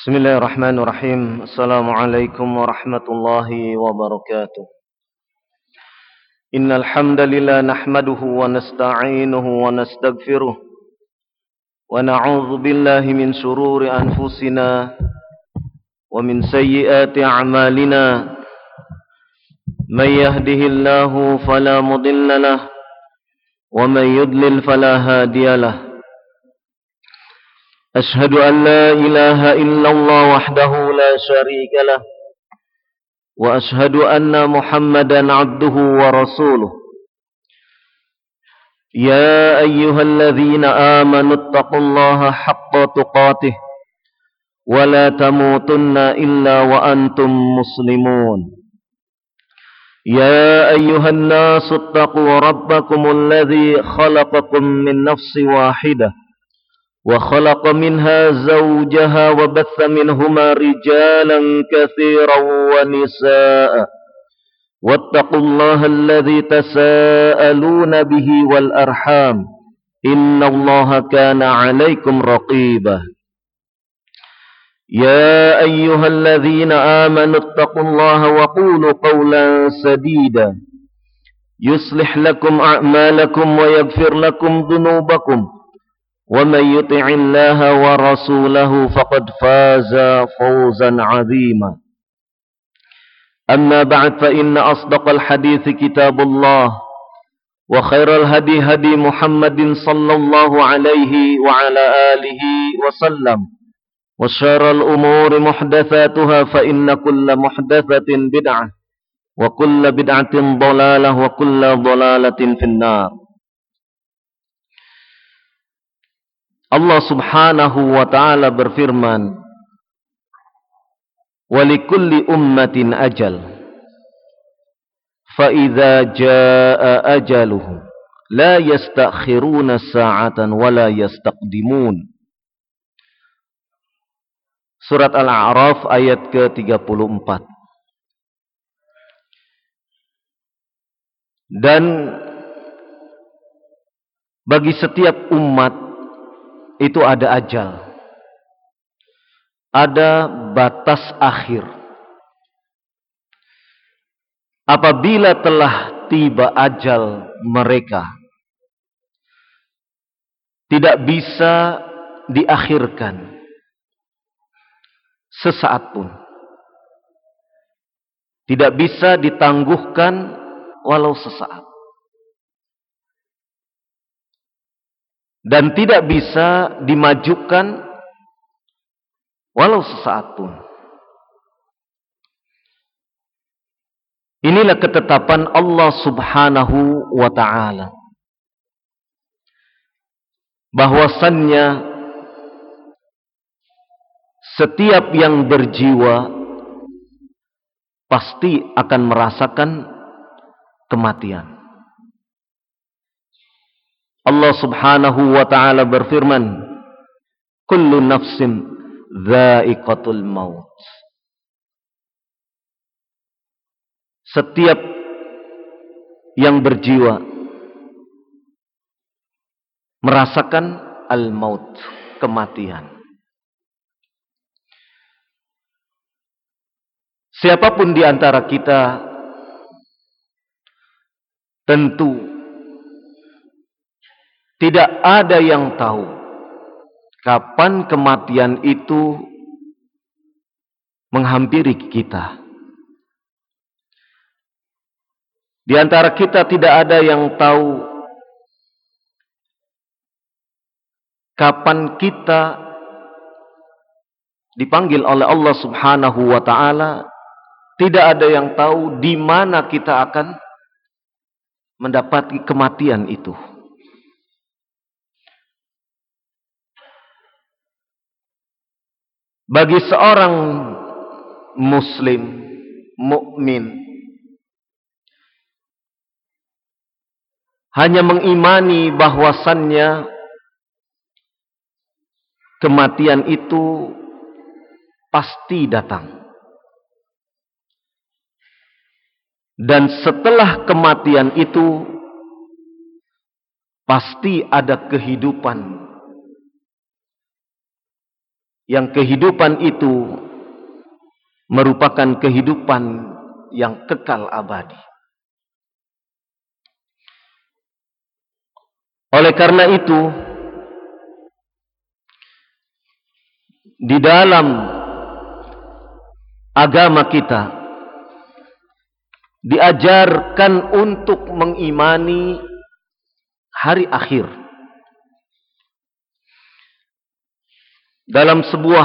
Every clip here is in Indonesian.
Bismillahirrahmanirrahim. Assalamualaikum warahmatullahi wabarakatuh. Innal hamdalillah nahmaduhu wa nasta'inuhu wa nastaghfiruh wa na'udzu billahi min shururi anfusina wa min sayyiati a'malina. May yahdihillahu fala mudilla lahu wa may yudlil fala hadiya lahu. أشهد أن لا إله إلا الله وحده لا شريك له وأشهد أن محمدا عبده ورسوله يا أيها الذين آمنوا اتقوا الله حق تقاته ولا تموتن إلا وأنتم مسلمون يا أيها الناس اتقوا ربكم الذي خلقكم من نفس واحدة وخلق منها زوجها وبث منهما رجالا كثيرا ونساء واتقوا الله الذي تساءلون به والأرحام إن الله كان عليكم رقيبا يا أيها الذين آمنوا اتقوا الله وقولوا قولا سديدا يصلح لكم أعمالكم ويغفر لكم ذنوبكم ومن يطع الله ورسوله فقد فاز فوزا عظيما أما بعد فإن أصدق الحديث كتاب الله وخير الهدي هدي محمد صلى الله عليه وعلى آله وسلم وشر الأمور محدثاتها فإن كل محدثة بدعة وكل بدعة ضلالة وكل ضلالة في النار. Allah subhanahu wa ta'ala berfirman, وَلِكُلِّ أُمَّةٍ أَجَلٍ فَإِذَا جَاءَ أَجَلُهُمْ لَا يَسْتَأْخِرُونَ سَاعَةً وَلَا يَسْتَقْدِمُونَ. Surat Al-A'raf ayat ke-34. Dan bagi setiap umat itu ada ajal, ada batas akhir. Apabila telah tiba ajal mereka, tidak bisa diakhirkan sesaat pun, tidak bisa ditangguhkan walau sesaat. Dan tidak bisa dimajukan walau sesaat pun. Inilah ketetapan Allah subhanahu wa ta'ala, bahwasannya setiap yang berjiwa pasti akan merasakan kematian. Allah subhanahu wa ta'ala berfirman, kullu nafsin dha'iqatul maut. Setiap yang berjiwa merasakan al-maut, kematian. Siapapun di antara kita tentu tidak ada yang tahu kapan kematian itu menghampiri kita. Di antara kita tidak ada yang tahu kapan kita dipanggil oleh Allah subhanahu wa ta'ala. Tidak ada yang tahu di mana kita akan mendapati kematian itu. Bagi seorang muslim, mukmin, hanya mengimani bahwasannya kematian itu pasti datang. Dan setelah kematian itu pasti ada kehidupan yang kehidupan itu merupakan kehidupan yang kekal abadi. Oleh karena itu, di dalam agama kita diajarkan untuk mengimani hari akhir. Dalam sebuah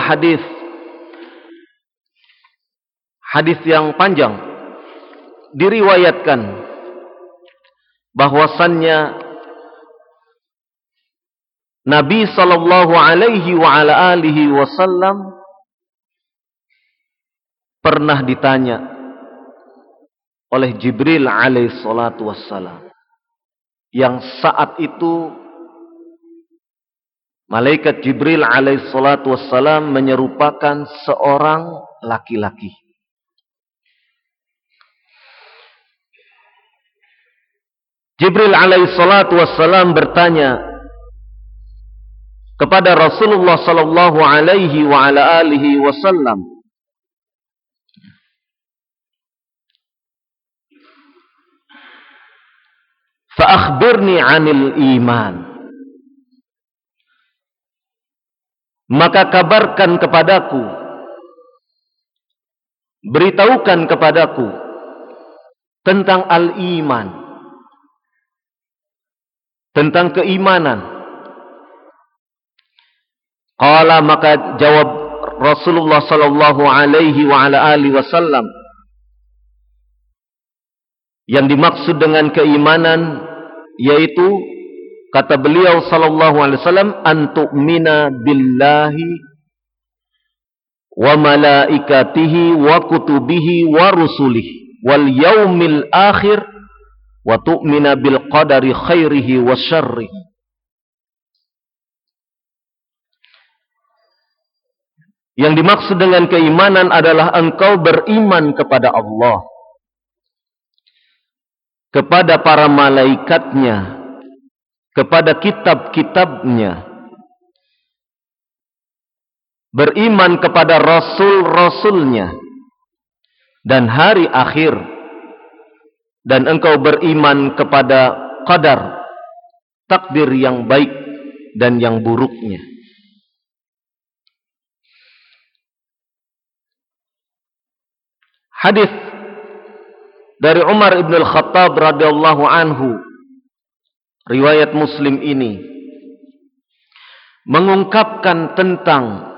hadis yang panjang, diriwayatkan bahwasannya Nabi sallallahu alaihi wa ala alihi wasallam pernah ditanya oleh Jibril alaihi salatu wassalam, yang saat itu malaikat Jibril alaihi salatu wassalam menyerupakan seorang laki-laki. Jibril alaihi salatu wassalam bertanya kepada Rasulullah sallallahu alaihi wa ala alihi wasallam, fa akhbirni 'anil iman. Maka kabarkan kepadaku, beritahukan kepadaku tentang al-iman, tentang keimanan. Qala, maka jawab Rasulullah sallallahu alaihi wa ala alihi wasallam, yang dimaksud dengan keimanan yaitu, kata beliau sallallahu alaihi wasallam, an tu'mina billahi wa malaikatihi wa kutubihi wa rusulihi wal yaumil akhir wa tu'mina bil qadari khairihi wa syarrihi. Yang dimaksud dengan keimanan adalah engkau beriman kepada Allah, kepada para malaikatnya, kepada kitab-kitabnya, beriman kepada rasul-rasulnya, dan hari akhir, dan engkau beriman kepada qadar, takdir yang baik dan yang buruknya. Hadis dari Umar ibn al-Khattab radhiyallahu anhu, riwayat Muslim ini mengungkapkan tentang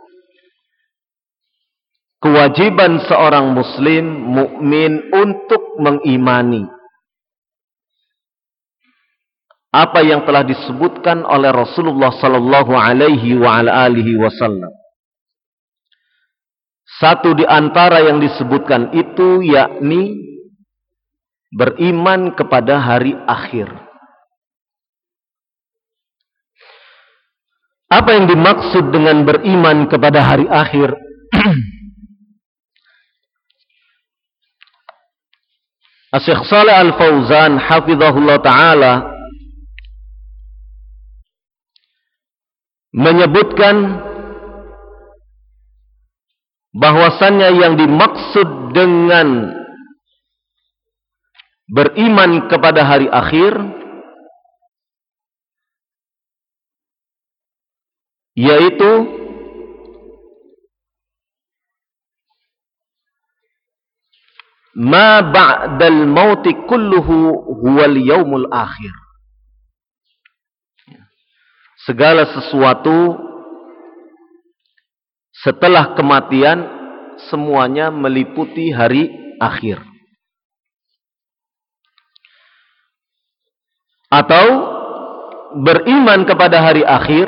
kewajiban seorang muslim mukmin untuk mengimani apa yang telah disebutkan oleh Rasulullah sallallahu alaihi wa ala alihi wasallam. Satu di antara yang disebutkan itu yakni beriman kepada hari akhir. Apa yang dimaksud dengan beriman kepada hari akhir? Asy-Syaikh Shalih Al-Fauzan hafizahullah ta'ala menyebutkan bahwasannya yang dimaksud dengan beriman kepada hari akhir yaitu ma ba'dal mauti kulluhu huwal yaumul akhir. Segala sesuatu setelah kematian semuanya meliputi hari akhir. Atau beriman kepada hari akhir,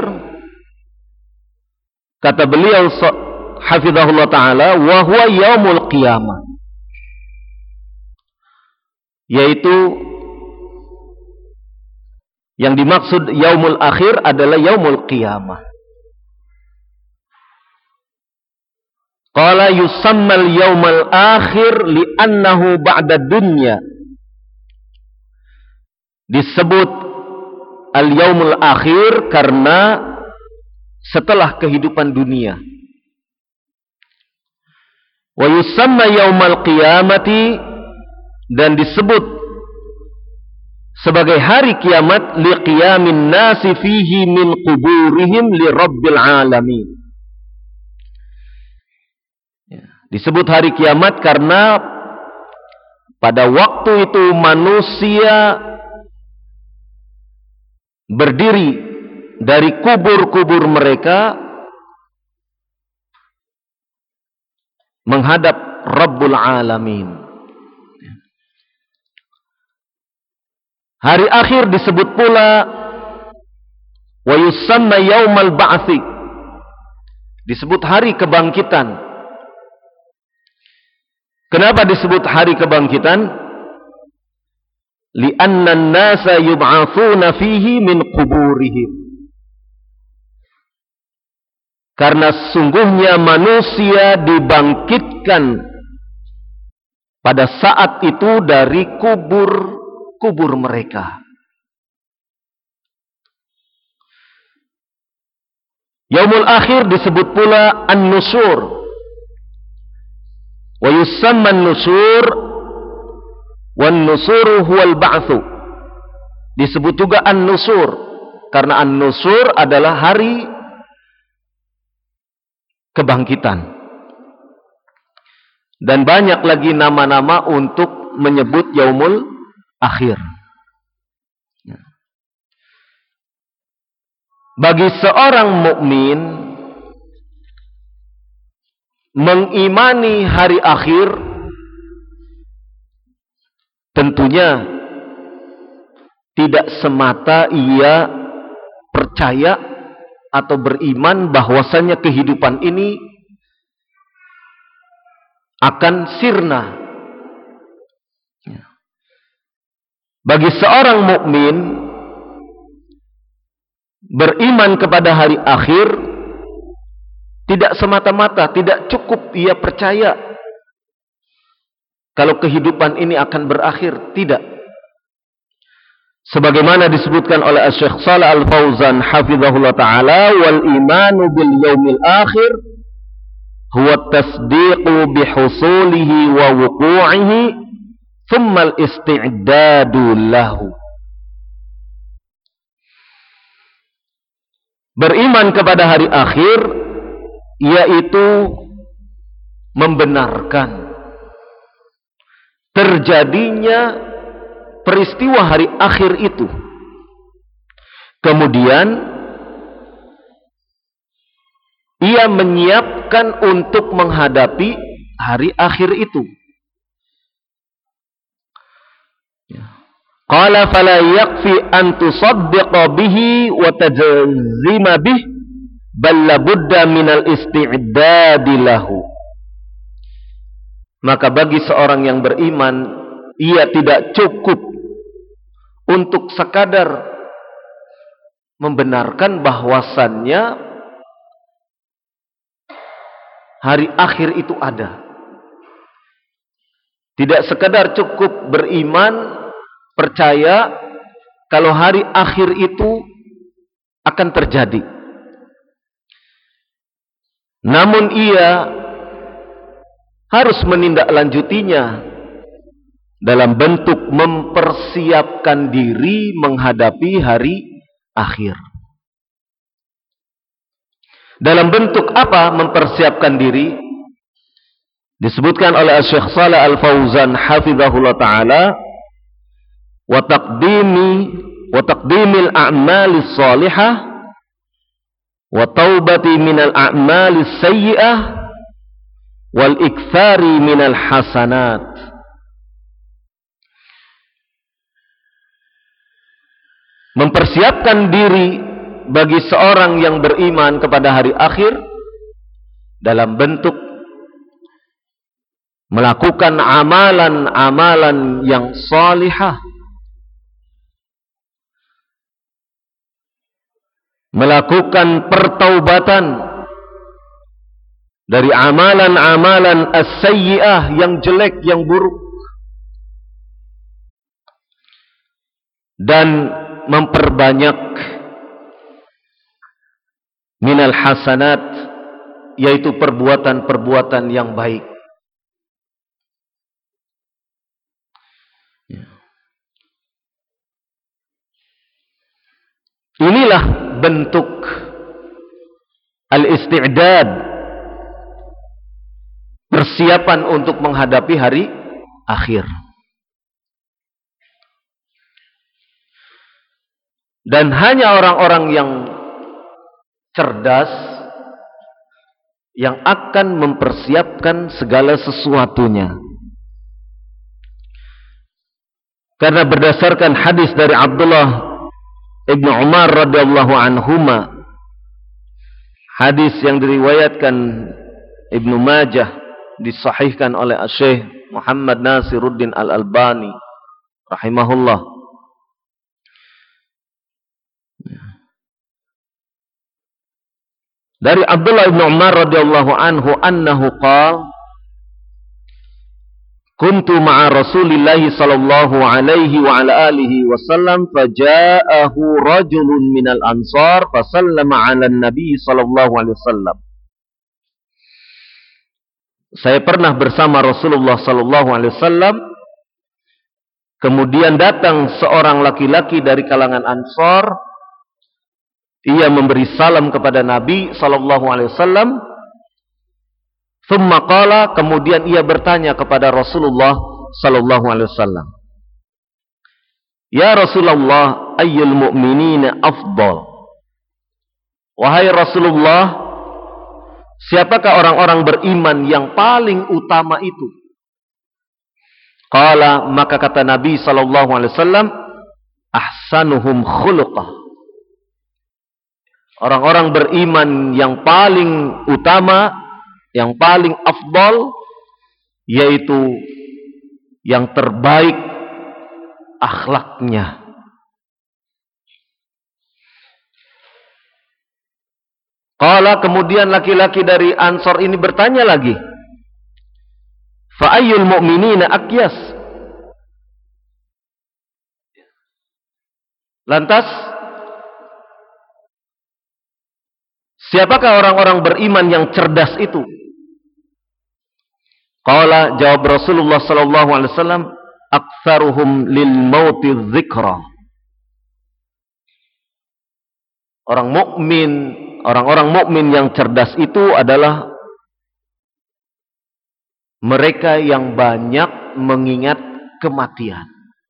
kata beliau hafizahullah ta'ala, wa huwa yaumul qiyamah, yaitu yang dimaksud yaumul akhir adalah yaumul qiyamah. Qala yusammal yaumal akhir li'annahu ba'da dunya. Disebut al-yaumul akhir karena setelah kehidupan dunia. Wa yusamma yaumal qiyamati, dan disebut sebagai hari kiamat liqiyamin nasi fihi min quburihim li rabbil alamin. Disebut hari kiamat karena pada waktu itu manusia berdiri dari kubur-kubur mereka menghadap Rabbul Alamin. Hari akhir disebut pula wa yusamma yaumal ba'tsi, disebut hari kebangkitan. Kenapa disebut hari kebangkitan? Li'anna an-nasa yub'atsuna fihi min quburihim. Karena sungguhnya manusia dibangkitkan pada saat itu dari kubur mereka. Yaumul akhir disebut pula an-nusur. Wa yusamma an-nusur wan-nusuru huwal ba'tsu. Disebut juga an-nusur karena an-nusur adalah hari kebangkitan. Dan banyak lagi nama-nama untuk menyebut yaumul akhir. Bagi seorang mukmin mengimani hari akhir, tentunya tidak semata ia percaya atau beriman bahwasanya kehidupan ini akan sirna. Bagi seorang mukmin beriman kepada hari akhir tidak semata-mata, tidak cukup ia percaya kalau kehidupan ini akan berakhir, tidak. Sebagaimana disebutkan oleh Syekh Shalih Al-Fauzan hafizahullah ta'ala, wal imanu bil yaumil akhir huwa tasdiqu bihusulihi wa wuqu'ihi thumma al-isti'dadu lahu. Beriman kepada hari akhir yaitu membenarkan terjadinya peristiwa hari akhir itu. Kemudian ia menyiapkan untuk menghadapi hari akhir itu. Qala fala yakfi an tusaddiqa bihi wa tajzima bih bal labudda minal isti'dadi lahu. Maka bagi seorang yang beriman, ia tidak cukup untuk sekadar membenarkan bahwasannya hari akhir itu ada. Tidak sekadar cukup beriman, percaya kalau hari akhir itu akan terjadi. Namun ia harus menindaklanjutinya dalam bentuk mempersiapkan diri menghadapi hari akhir. Dalam bentuk apa mempersiapkan diri? Disebutkan oleh Syekh Shalih Al-Fauzan hafizahullah ta'ala, wa taqdimil a'malis salihah wa taubati minal a'malis sayyi'ah wal ikthari minal hasanat. Mempersiapkan diri bagi seorang yang beriman kepada hari akhir dalam bentuk melakukan amalan-amalan yang salihah, melakukan pertaubatan dari amalan-amalan as-sayyi'ah yang jelek, yang buruk, dan memperbanyak minal hasanat, yaitu perbuatan-perbuatan yang baik. Inilah bentuk al-isti'dad, persiapan untuk menghadapi hari akhir. Dan hanya orang-orang yang cerdas yang akan mempersiapkan segala sesuatunya. Karena berdasarkan hadis dari Abdullah Ibnu Umar radhiyallahu anhuma, hadis yang diriwayatkan Ibnu Majah, disahihkan oleh Syekh Muhammad Nasiruddin Al-Albani rahimahullah. Dari Abdullah Ibnu Umar radhiyallahu anhu annahu qala kuntu ma'a Rasulillahi sallallahu alaihi wa ala alihi wasallam faja'ahu rajulun minal ansar fasallama 'ala an-nabi sallallahu alaihi wasallam. Saya pernah bersama Rasulullah sallallahu alaihi wasallam, kemudian datang seorang laki-laki dari kalangan Ansar. Ia memberi salam kepada Nabi sallallahu alaihi wasallam. Thumma qala, kemudian ia bertanya kepada Rasulullah sallallahu alaihi wasallam, "Ya Rasulullah, ayyul mu'minina afdal?" Wahai Rasulullah, siapakah orang-orang beriman yang paling utama itu? Qala, maka kata Nabi sallallahu alaihi wasallam, ahsanuhum khuluqah. Orang-orang beriman yang paling utama, yang paling afdal, yaitu yang terbaik akhlaknya. Qala, kemudian laki-laki dari Ansor ini bertanya lagi, fa ayyul mu'minina akyas? Lantas, siapakah orang-orang beriman yang cerdas itu? Qala, jawab Rasulullah sallallahu alaihi wasallam, aktsaruhum lil mauti dzikra. Orang-orang mukmin yang cerdas itu adalah mereka yang banyak mengingat kematian.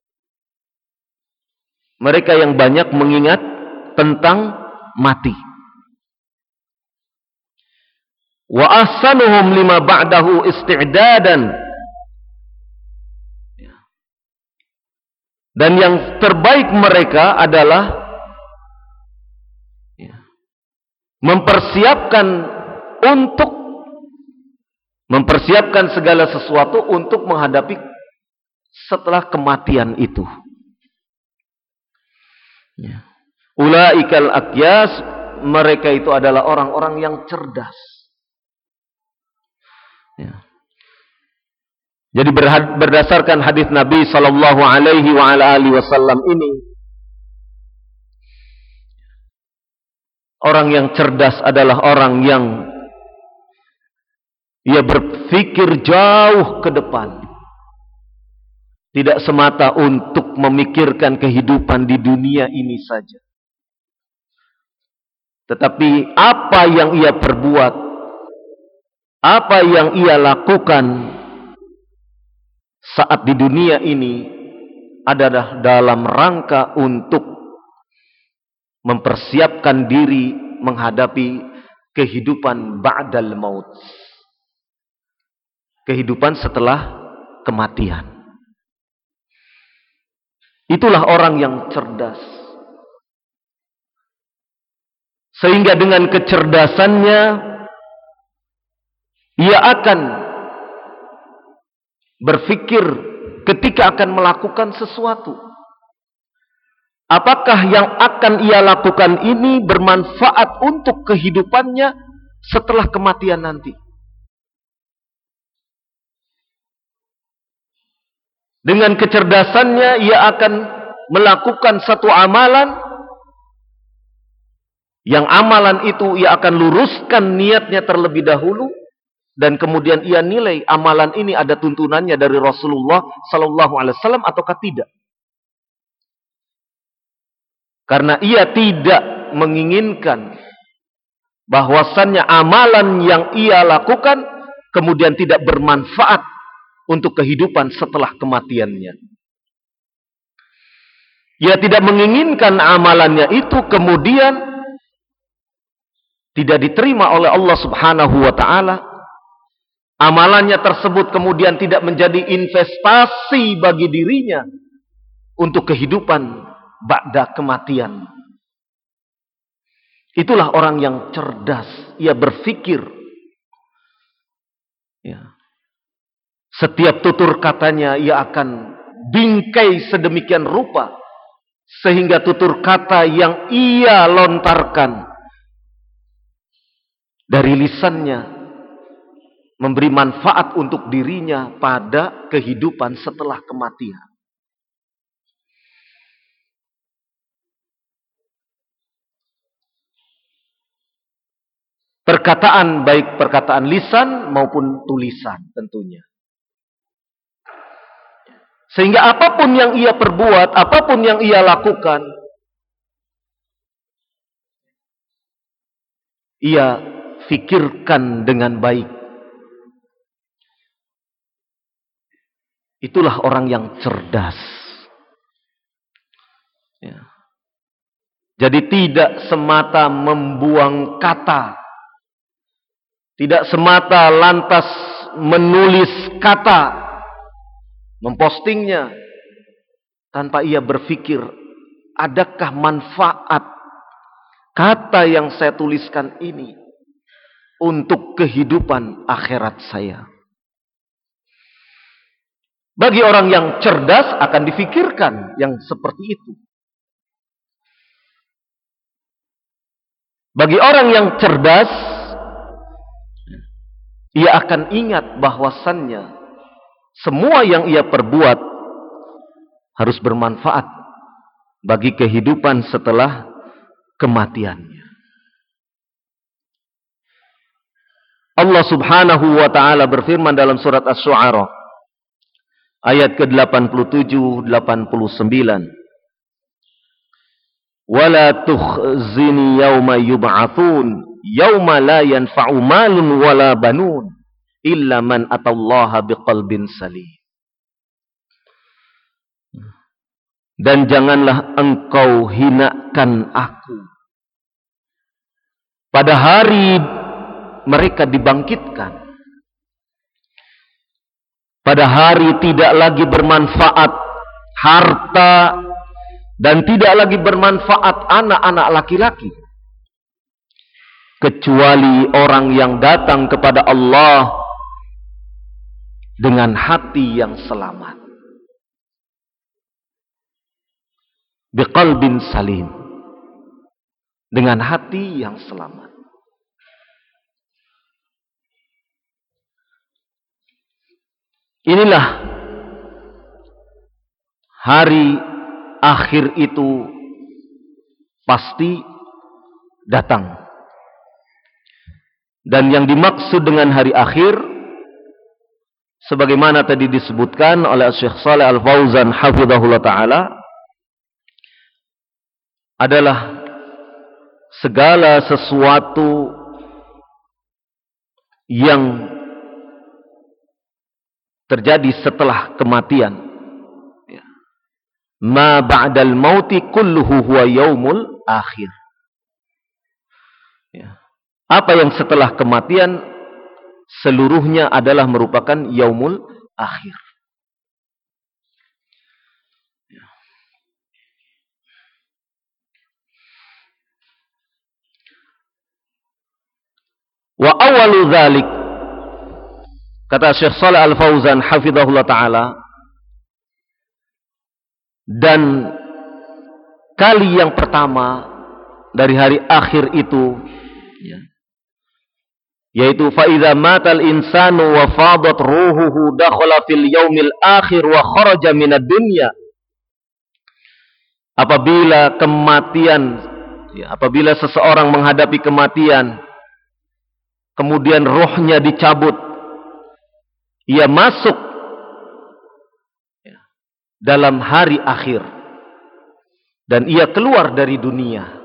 Mereka yang banyak mengingat tentang mati. Wa ahsanuhum lima ba'dahu isti'dadan. Dan yang terbaik mereka adalah mempersiapkan segala sesuatu untuk menghadapi setelah kematian itu. Ulaikal akyas, mereka itu adalah orang-orang yang cerdas. Jadi berdasarkan hadis Nabi sallallahu alaihi wa ala alihi wasallam ini, orang yang cerdas adalah orang yang ia berpikir jauh ke depan. Tidak semata untuk memikirkan kehidupan di dunia ini saja. Tetapi apa yang ia perbuat, apa yang ia lakukan saat di dunia ini adalah dalam rangka untuk mempersiapkan diri menghadapi kehidupan ba'dal maut. Kehidupan setelah kematian. Itulah orang yang cerdas. Sehingga dengan kecerdasannya ia akan berpikir ketika akan melakukan sesuatu. Apakah yang akan ia lakukan ini bermanfaat untuk kehidupannya setelah kematian nanti? Dengan kecerdasannya ia akan melakukan satu amalan Yang amalan itu ia akan luruskan niatnya terlebih dahulu, dan kemudian ia nilai amalan ini ada tuntunannya dari Rasulullah sallallahu alaihi wasallam ataukah tidak. Karena ia tidak menginginkan bahwasannya amalan yang ia lakukan kemudian tidak bermanfaat untuk kehidupan setelah kematiannya. Ia tidak menginginkan amalannya itu kemudian tidak diterima oleh Allah Subhanahu wa taala. Amalannya tersebut kemudian tidak menjadi investasi bagi dirinya untuk kehidupan ba'da kematian. Itulah orang yang cerdas. Ia berpikir, ya, setiap tutur katanya ia akan bingkai sedemikian rupa sehingga tutur kata yang ia lontarkan dari lisannya memberi manfaat untuk dirinya pada kehidupan setelah kematian. Perkataan, baik perkataan lisan maupun tulisan tentunya. Sehingga apapun yang ia perbuat, apapun yang ia lakukan, ia fikirkan dengan baik. Itulah orang yang cerdas. Ya. Jadi tidak semata membuang kata, tidak semata lantas menulis kata, mempostingnya, tanpa ia berpikir, adakah manfaat kata yang saya tuliskan ini untuk kehidupan akhirat saya. Bagi orang yang cerdas akan difikirkan yang seperti itu. Bagi orang yang cerdas, ia akan ingat bahwasannya semua yang ia perbuat harus bermanfaat bagi kehidupan setelah kematiannya. Allah Subhanahu wa taala berfirman dalam surat Asy-Syu'ara ayat ke-87 89. Wala tukhzini yauma yub'atsun yauma la yanfa'u malun wala banun illa man atallaha biqalbin salim. Dan janganlah engkau hinakan aku pada hari mereka dibangkitkan. Pada hari tidak lagi bermanfaat harta dan tidak lagi bermanfaat anak-anak laki-laki, kecuali orang yang datang kepada Allah dengan hati yang selamat, biqalbin salim, dengan hati yang selamat. Inilah hari akhir itu pasti datang. Dan yang dimaksud dengan hari akhir, sebagaimana tadi disebutkan oleh Syekh Shalih Al-Fauzan hafizahullah ta'ala, adalah segala sesuatu yang terjadi setelah kematian. Ma ba'dal mauti kulluhu huwa yaumul akhir. Apa yang setelah kematian seluruhnya adalah merupakan yaumul akhir. Wa awalu dzalik, kata Syekh Shalih Al-Fauzan hafizahullah ta'ala, dan kali yang pertama dari hari akhir itu, yaitu fa idza matal insanu wa fadat ruhuhu dakhala fil yaumil akhir wa kharaja minad dunya. Apabila kematian Ya, apabila seseorang menghadapi kematian, kemudian rohnya dicabut, ia masuk dalam hari akhir dan ia keluar dari dunia.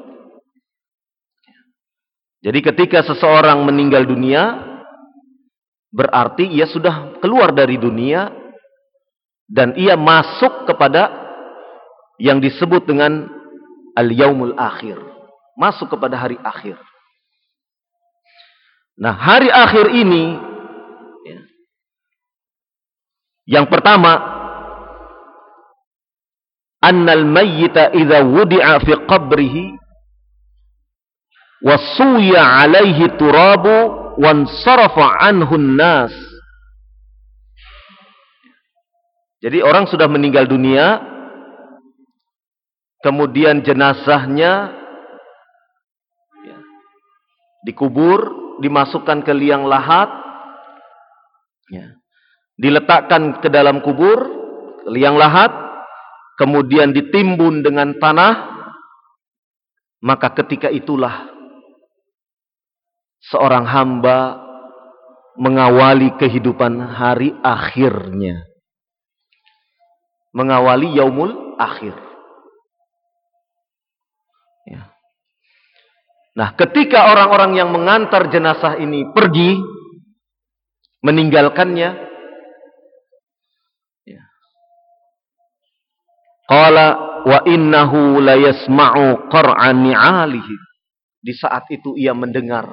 Jadi ketika seseorang meninggal dunia, berarti ia sudah keluar dari dunia dan ia masuk kepada yang disebut dengan al-yaumul akhir, masuk kepada hari akhir. Nah, hari akhir ini yang pertama, annal mayyita idza wudi'a fi qabrihi wasuya 'alaihi turabu wansarafa anhu an-nas. Jadi orang sudah meninggal dunia, kemudian jenazahnya dikubur, dimasukkan ke liang lahat, diletakkan ke dalam kubur, liang lahat, kemudian ditimbun dengan tanah, maka ketika itulah seorang hamba mengawali kehidupan hari akhirnya, mengawali yaumul akhir. Nah, ketika orang-orang yang mengantar jenazah ini pergi meninggalkannya, qala wa innahu la yasma'u qar'an ni'alihi. Di saat itu ia mendengar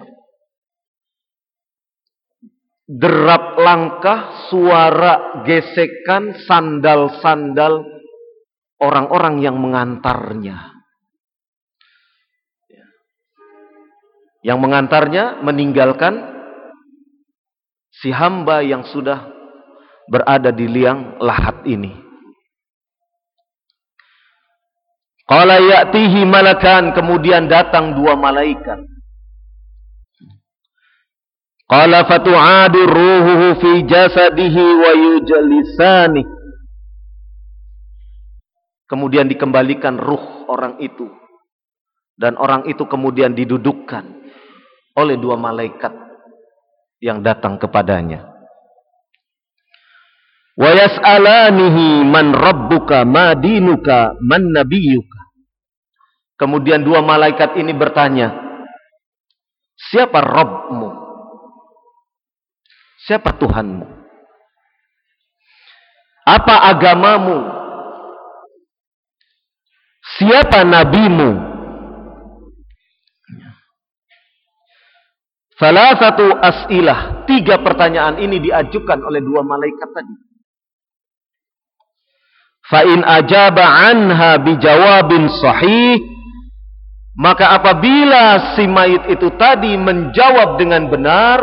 derap langkah, suara gesekan sandal-sandal orang-orang yang mengantarnya. Yang mengantarnya meninggalkan si hamba yang sudah berada di liang lahat ini. Qala ya'tihi malakan, kemudian datang dua malaikat. Qala fatu'adu ruhuhu fi jasadihi wa yujlisani. Kemudian dikembalikan ruh orang itu, dan orang itu kemudian didudukkan oleh dua malaikat yang datang kepadanya. Wa yas'alanihi man rabbuka ma dinuka man nabiyyuka. Kemudian dua malaikat ini bertanya, siapa Rabbmu? Siapa Tuhanmu? Apa agamamu? Siapa nabimu? Salah satu as'ilah, tiga pertanyaan ini diajukan oleh dua malaikat tadi. Fa in ajaba anha bijawabin sahih, maka apabila si mayit itu tadi menjawab dengan benar,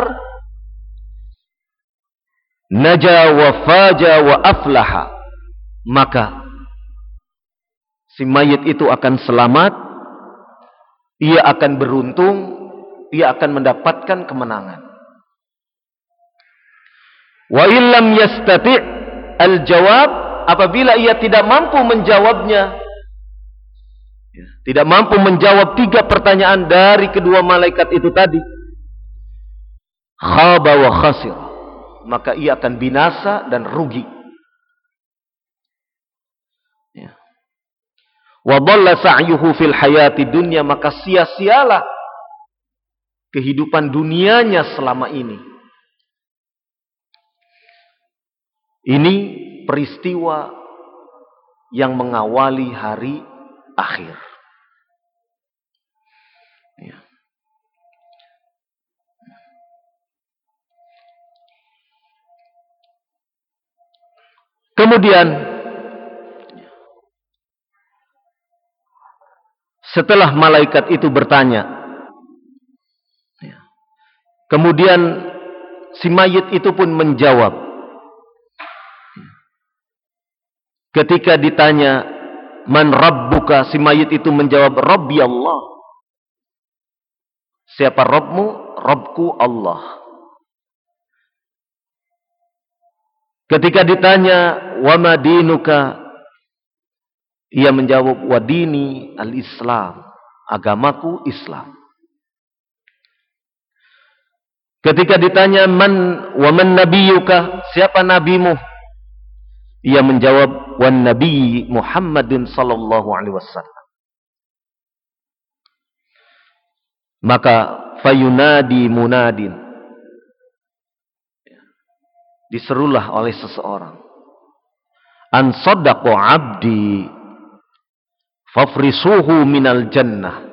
naja wa faja wa aflaha, maka si mayit itu akan selamat, ia akan beruntung, ia akan mendapatkan kemenangan. Wa illam yastati' al-jawab, apabila ia tidak mampu menjawabnya, tidak mampu menjawab tiga pertanyaan dari kedua malaikat itu tadi, khaba wa khasir, maka ia akan binasa dan rugi. Wa dhalla sa'yuhu fil hayati dunya, maka sia-sialah kehidupan dunianya selama ini. Ini peristiwa yang mengawali hari akhir. Kemudian setelah malaikat itu bertanya, kemudian si mayit itu pun menjawab. Ketika ditanya, man rabbuka, si mayit itu menjawab, Rabbi Allah. Siapa Rabbmu? Rabbku Allah. Ketika ditanya, wa madinuka, ia menjawab, wadini al-Islam, agamaku Islam. Ketika ditanya wa man nabiyuka, siapa nabimu? Ia menjawab, wan nabi Muhammadin sallallahu alaihi wasallam. Maka fayunadi munadin, diserulah oleh seseorang, an saddaqa abdi fafrisuhu minal jannah.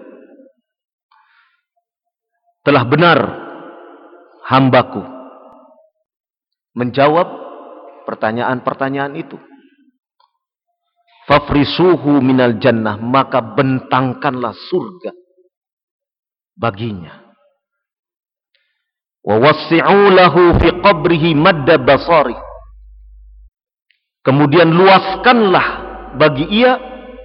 Telah benar hambaku menjawab pertanyaan-pertanyaan itu. Fafrisuhu minal jannah, maka bentangkanlah surga baginya. Wa wassi'u lahu fi qabrihi madda basari. Kemudian luaskanlah bagi ia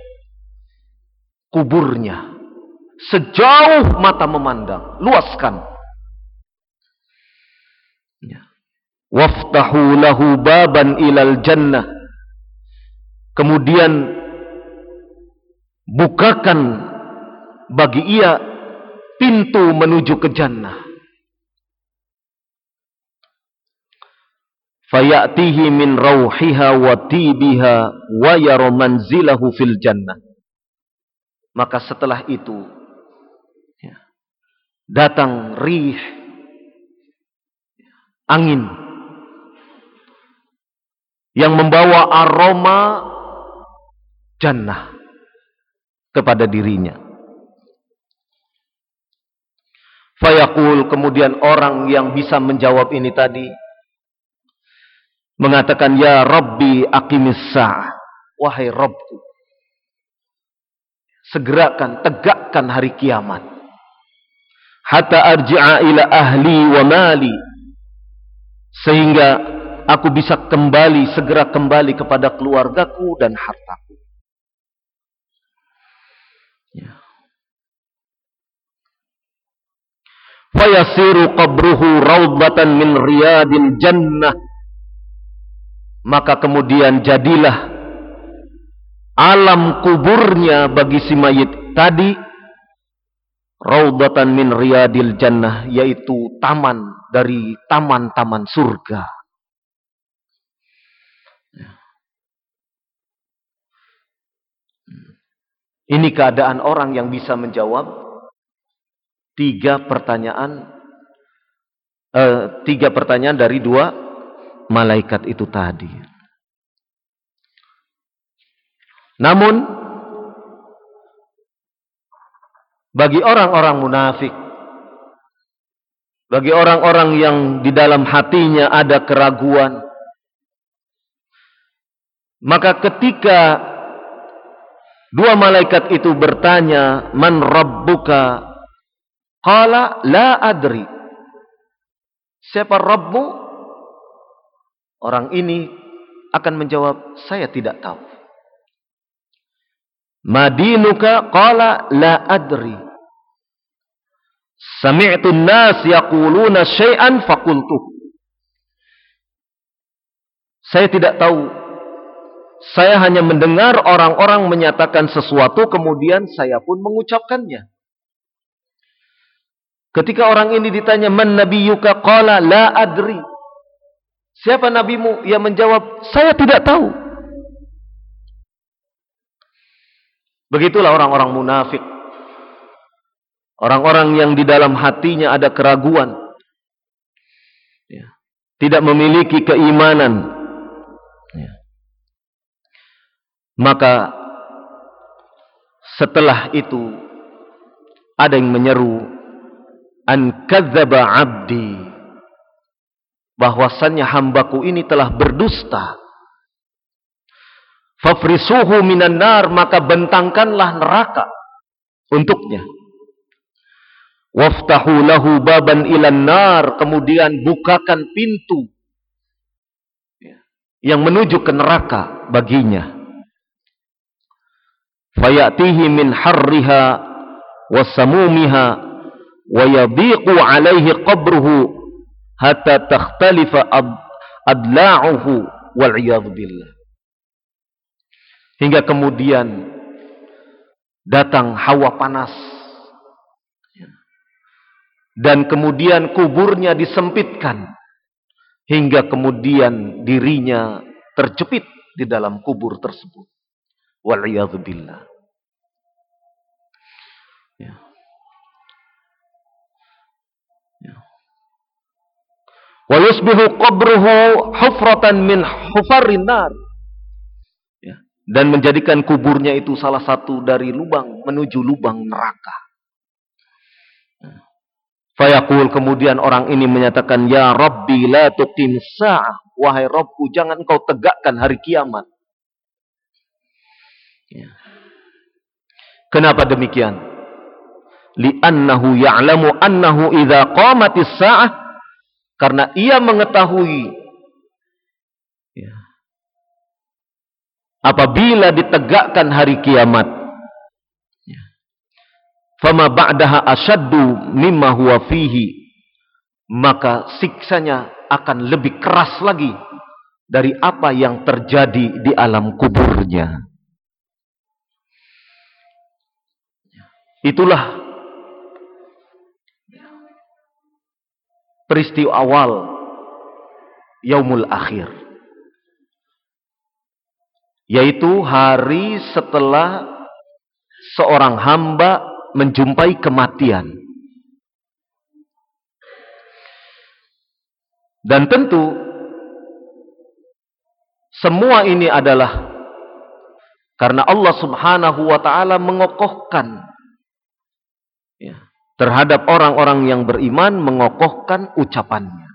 kuburnya sejauh mata memandang, luaskan. Waftahu lahu baban ilal jannah. Kemudian bukakan bagi ia pintu menuju ke jannah. Fayatihi min rauhiha wa tibiha wa yara manzilahu fil jannah. Maka setelah itu datang rih, angin yang membawa aroma jannah kepada dirinya. Fayaqul, kemudian orang yang bisa menjawab ini tadi mengatakan, ya Rabbi aqimis sa'ah, wahai Rabbku, segerakan, tegakkan hari kiamat, hatta arji'a ila ahli wa mali, sehingga aku bisa segera kembali kepada keluargaku dan hartaku. Ya. Fayasiru qabruhu raudatan min riyadil jannah. Maka kemudian jadilah alam kuburnya bagi si mayit tadi raudatan min riyadil jannah, yaitu taman dari taman-taman surga. Ini keadaan orang yang bisa menjawab tiga pertanyaan dari dua malaikat itu tadi. Namun bagi orang-orang munafik, bagi orang-orang yang di dalam hatinya ada keraguan, maka ketika dua malaikat itu bertanya, man rabbuka? Qala la adri. Siapa Rabbmu? Orang ini akan menjawab, saya tidak tahu. Madinuka? Qala la adri. Sami'tu an-nas yaquluna syai'an faqultuh. Saya tidak tahu. Saya hanya mendengar orang-orang menyatakan sesuatu, kemudian saya pun mengucapkannya. Ketika orang ini ditanya, man nabiyuka? Qala la adri. Siapa nabimu? Ia menjawab, saya tidak tahu. Begitulah orang-orang munafik. Orang-orang yang di dalam hatinya ada keraguan. Tidak memiliki keimanan. Maka setelah itu ada yang menyeru, an kadzdzaba abdi, bahwasannya hambaku ini telah berdusta. Fafrisuhu minan nar, maka bentangkanlah neraka untuknya. Waftahu lahu baban ilan nar, kemudian bukakan pintu yang menuju ke neraka baginya. Fayatihi min harriha wa samumiha wa yadiqu alaihi qabruhu hatta takhtalifa adla'uhu wal'iyadhu billah. Hingga kemudian datang hawa panas dan kemudian kuburnya disempitkan hingga kemudian dirinya terjepit di dalam kubur tersebut. Wal'iyadzubillah. Ya. Ya. Wa yusbihu qabruhu hufratan min hufarin nar. Ya. Dan menjadikan kuburnya itu salah satu dari lubang menuju lubang neraka. Fayaqul, kemudian orang ini menyatakan, ya Rabbi la tuqim sa'ah, wahai Rabbku jangan engkau tegakkan hari kiamat. Ya. Kenapa demikian? Li'annahu ya'lamu annahu idza qamatis sa'ah, karena ia mengetahui, ya, apabila ditegakkan hari kiamat, fama ba'daha asyaddu mimma huwa fihi, maka siksanya akan lebih keras lagi dari apa yang terjadi di alam kuburnya. Itulah peristiwa awal yaumul akhir, yaitu hari setelah seorang hamba menjumpai kematian. Dan tentu semua ini adalah karena Allah Subhanahu wa ta'ala mengokohkan, ya, terhadap orang-orang yang beriman, mengokohkan ucapannya.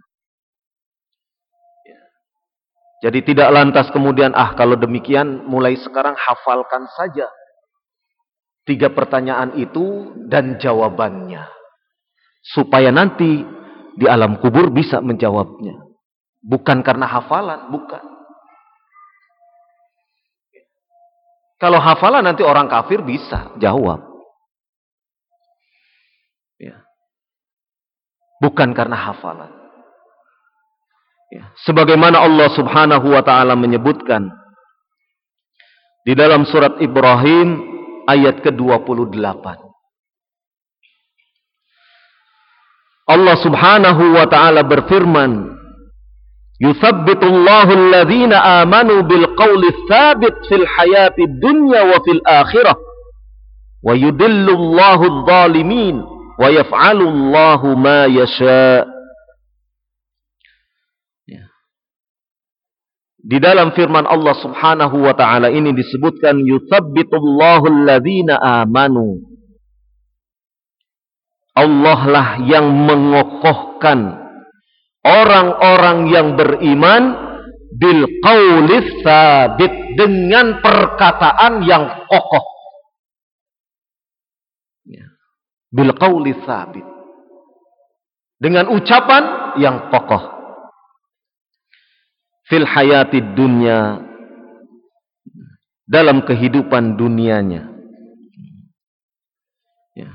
Ya. Jadi tidak lantas kemudian, kalau demikian mulai sekarang hafalkan saja 3 pertanyaan itu dan jawabannya, supaya nanti di alam kubur bisa menjawabnya. Bukan karena hafalan, bukan. Kalau hafalan nanti orang kafir bisa jawab. Ya. Bukan karena hafalan. Ya. Sebagaimana Allah Subhanahu wa ta'ala menyebutkan di dalam surat Ibrahim ayat ke-28. Allah Subhanahu wa ta'ala berfirman, yuthabbitullahu alladhina amanu bil qawli tsabit fil hayati dunya wa fil akhirah wa yudillullahu adh-dhalimin wa yaf'alullahu ma yasha'. Di dalam firman Allah Subhanahu wa ta'ala ini disebutkan yuthabbitullahu alladhina amanu. Allah lah yang mengokohkan orang-orang yang beriman bil qaulis tsabit, dengan perkataan yang kokoh. Bil qaulis tsabit, dengan ucapan yang kokoh. Fil hayatid dunya, dalam kehidupan dunianya. Ya.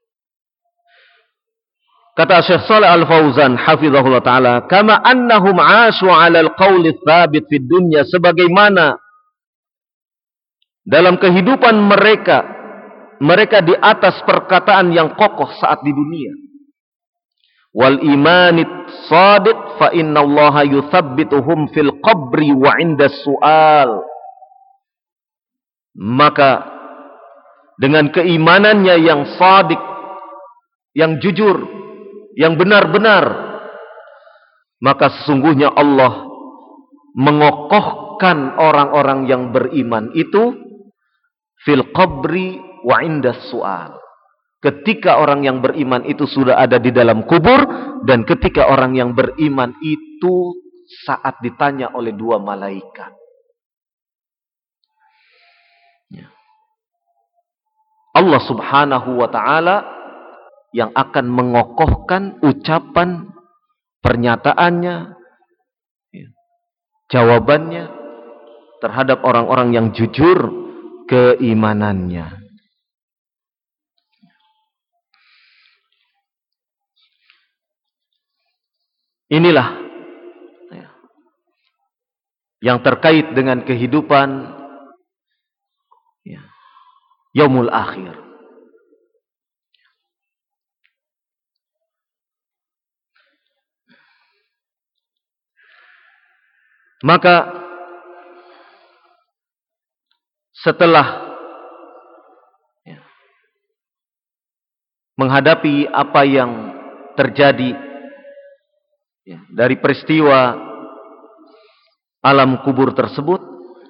Kata Syekh Shalih Al-Fauzan hafizahullah taala, kama annahum 'ashu 'ala al-qauli tsabit fid dunya, sebagaimana dalam kehidupan mereka di atas perkataan yang kokoh saat di dunia. Wal imanit shadiq fa innallaha yuthabbituhum fil qabri wa 'inda su'al. Maka dengan keimanannya yang shadiq, yang jujur, yang benar-benar, maka sesungguhnya Allah mengokohkan orang-orang yang beriman itu fil qabri wa 'inda su'al. Ketika orang yang beriman itu sudah ada di dalam kubur, dan ketika orang yang beriman itu saat ditanya oleh 2 malaikat. Allah Subhanahu wa ta'ala yang akan mengokohkan ucapan, pernyataannya, jawabannya terhadap orang-orang yang jujur keimanannya. Inilah yang terkait dengan kehidupan yaumul akhir. Maka setelah menghadapi apa yang terjadi dari peristiwa alam kubur tersebut,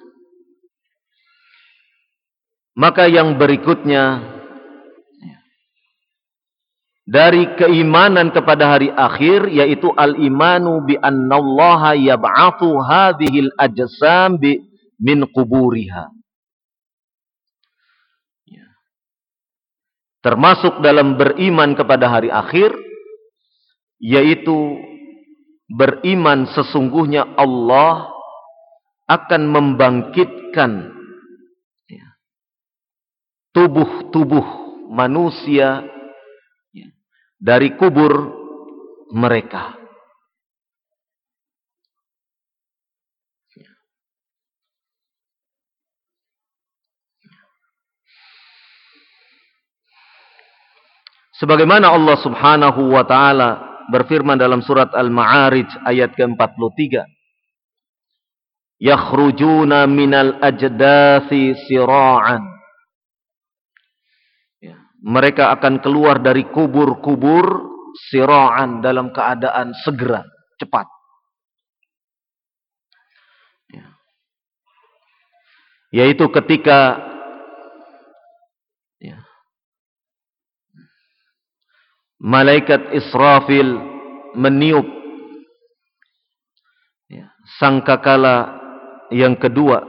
maka yang berikutnya dari keimanan kepada hari akhir, yaitu al-imanu bi annallaha yab'atsu hadhil ajsam min quburiha. Termasuk dalam beriman kepada hari akhir, yaitu beriman sesungguhnya Allah akan membangkitkan tubuh-tubuh manusia dari kubur mereka. Sebagaimana Allah Subhanahu wa taala berfirman dalam surat Al-Ma'arij ayat ke-43, yakhrujuna minal ajdathi sira'an. Mereka akan keluar dari kubur-kubur sira'an, dalam keadaan segera, cepat. Yaitu ketika malaikat Israfil meniup sangkakala yang kedua,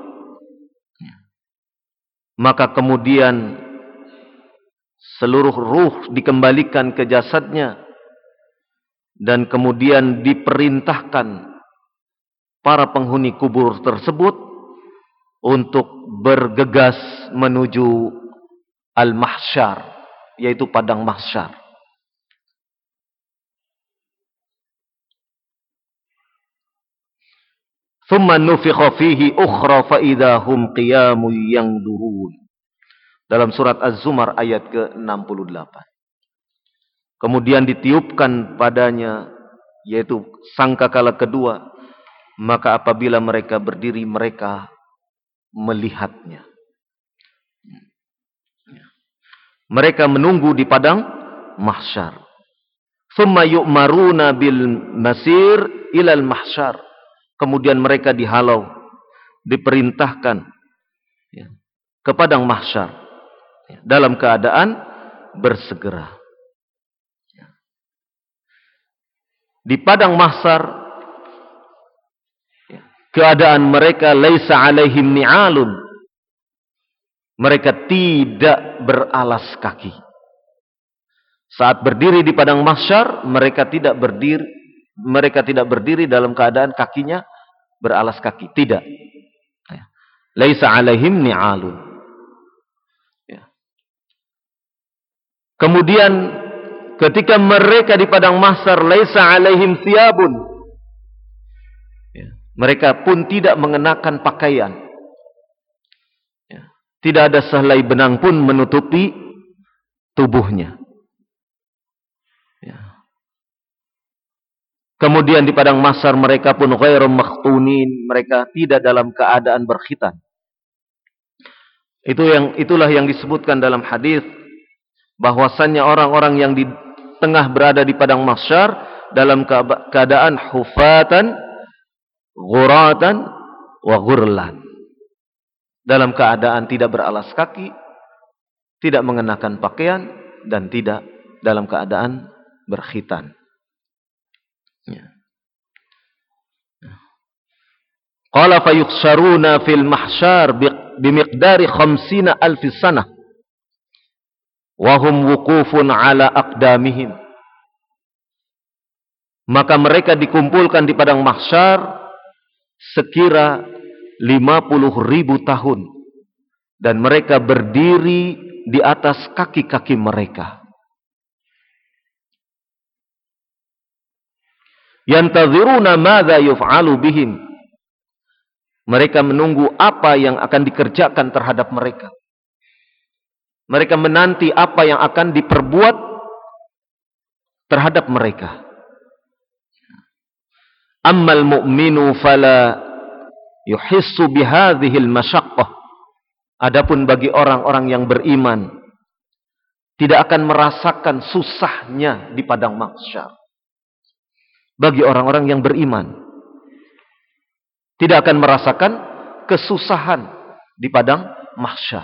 maka kemudian seluruh ruh dikembalikan ke jasadnya, dan kemudian diperintahkan para penghuni kubur tersebut untuk bergegas menuju al-mahsyar, yaitu padang mahsyar. Thumma nufikha fihi ukhra fa idza hum qiyamun yanzurun. Dalam surat Az-Zumar ayat ke-68. Kemudian ditiupkan padanya, yaitu sangkakala kedua, maka apabila mereka berdiri, mereka melihatnya. Mereka menunggu di padang mahsyar. Thumma yu'maruna bil masir ilal mahsyar. Kemudian mereka dihalau, diperintahkan ke padang mahsyar dalam keadaan bersegera. Di padang mahsyar keadaan mereka laisa alaihim ni'alun. Mereka tidak beralas kaki. Saat berdiri di padang mahsyar, mereka tidak berdiri dalam keadaan kakinya beralas kaki. Tidak. Laisa alaihim ni'alun. Kemudian ketika mereka di padang mahsyar, laisa alaihim thiyabun. Mereka pun tidak mengenakan pakaian. Tidak ada sehelai benang pun menutupi tubuhnya. Kemudian di padang mahsyar mereka pun ghairu makhtunin, mereka tidak dalam keadaan berkhitan. Itulah yang disebutkan dalam hadis, bahwasannya orang-orang yang di tengah berada di padang mahsyar dalam keadaan hufatan, ghuratan, wa ghurlan. Dalam keadaan tidak beralas kaki, tidak mengenakan pakaian, dan tidak dalam keadaan berkhitan. Qala fayukhsharuna fil mahsyar bimiqdari 50,000 sanah wa hum wuqufun ala aqdamihim. Maka mereka dikumpulkan di padang mahsyar sekira 50,000 tahun, dan mereka berdiri di atas kaki-kaki mereka. Yantaziruna madza yuf'alu bihim. Mereka menunggu apa yang akan dikerjakan terhadap mereka. Mereka menanti apa yang akan diperbuat terhadap mereka. Ammal mu'minu fala yuhissu bihadhil masyaqqah. Adapun bagi orang-orang yang beriman, tidak akan merasakan susahnya di padang mahsyar. Bagi orang-orang yang beriman, tidak akan merasakan kesusahan di padang mahsyar.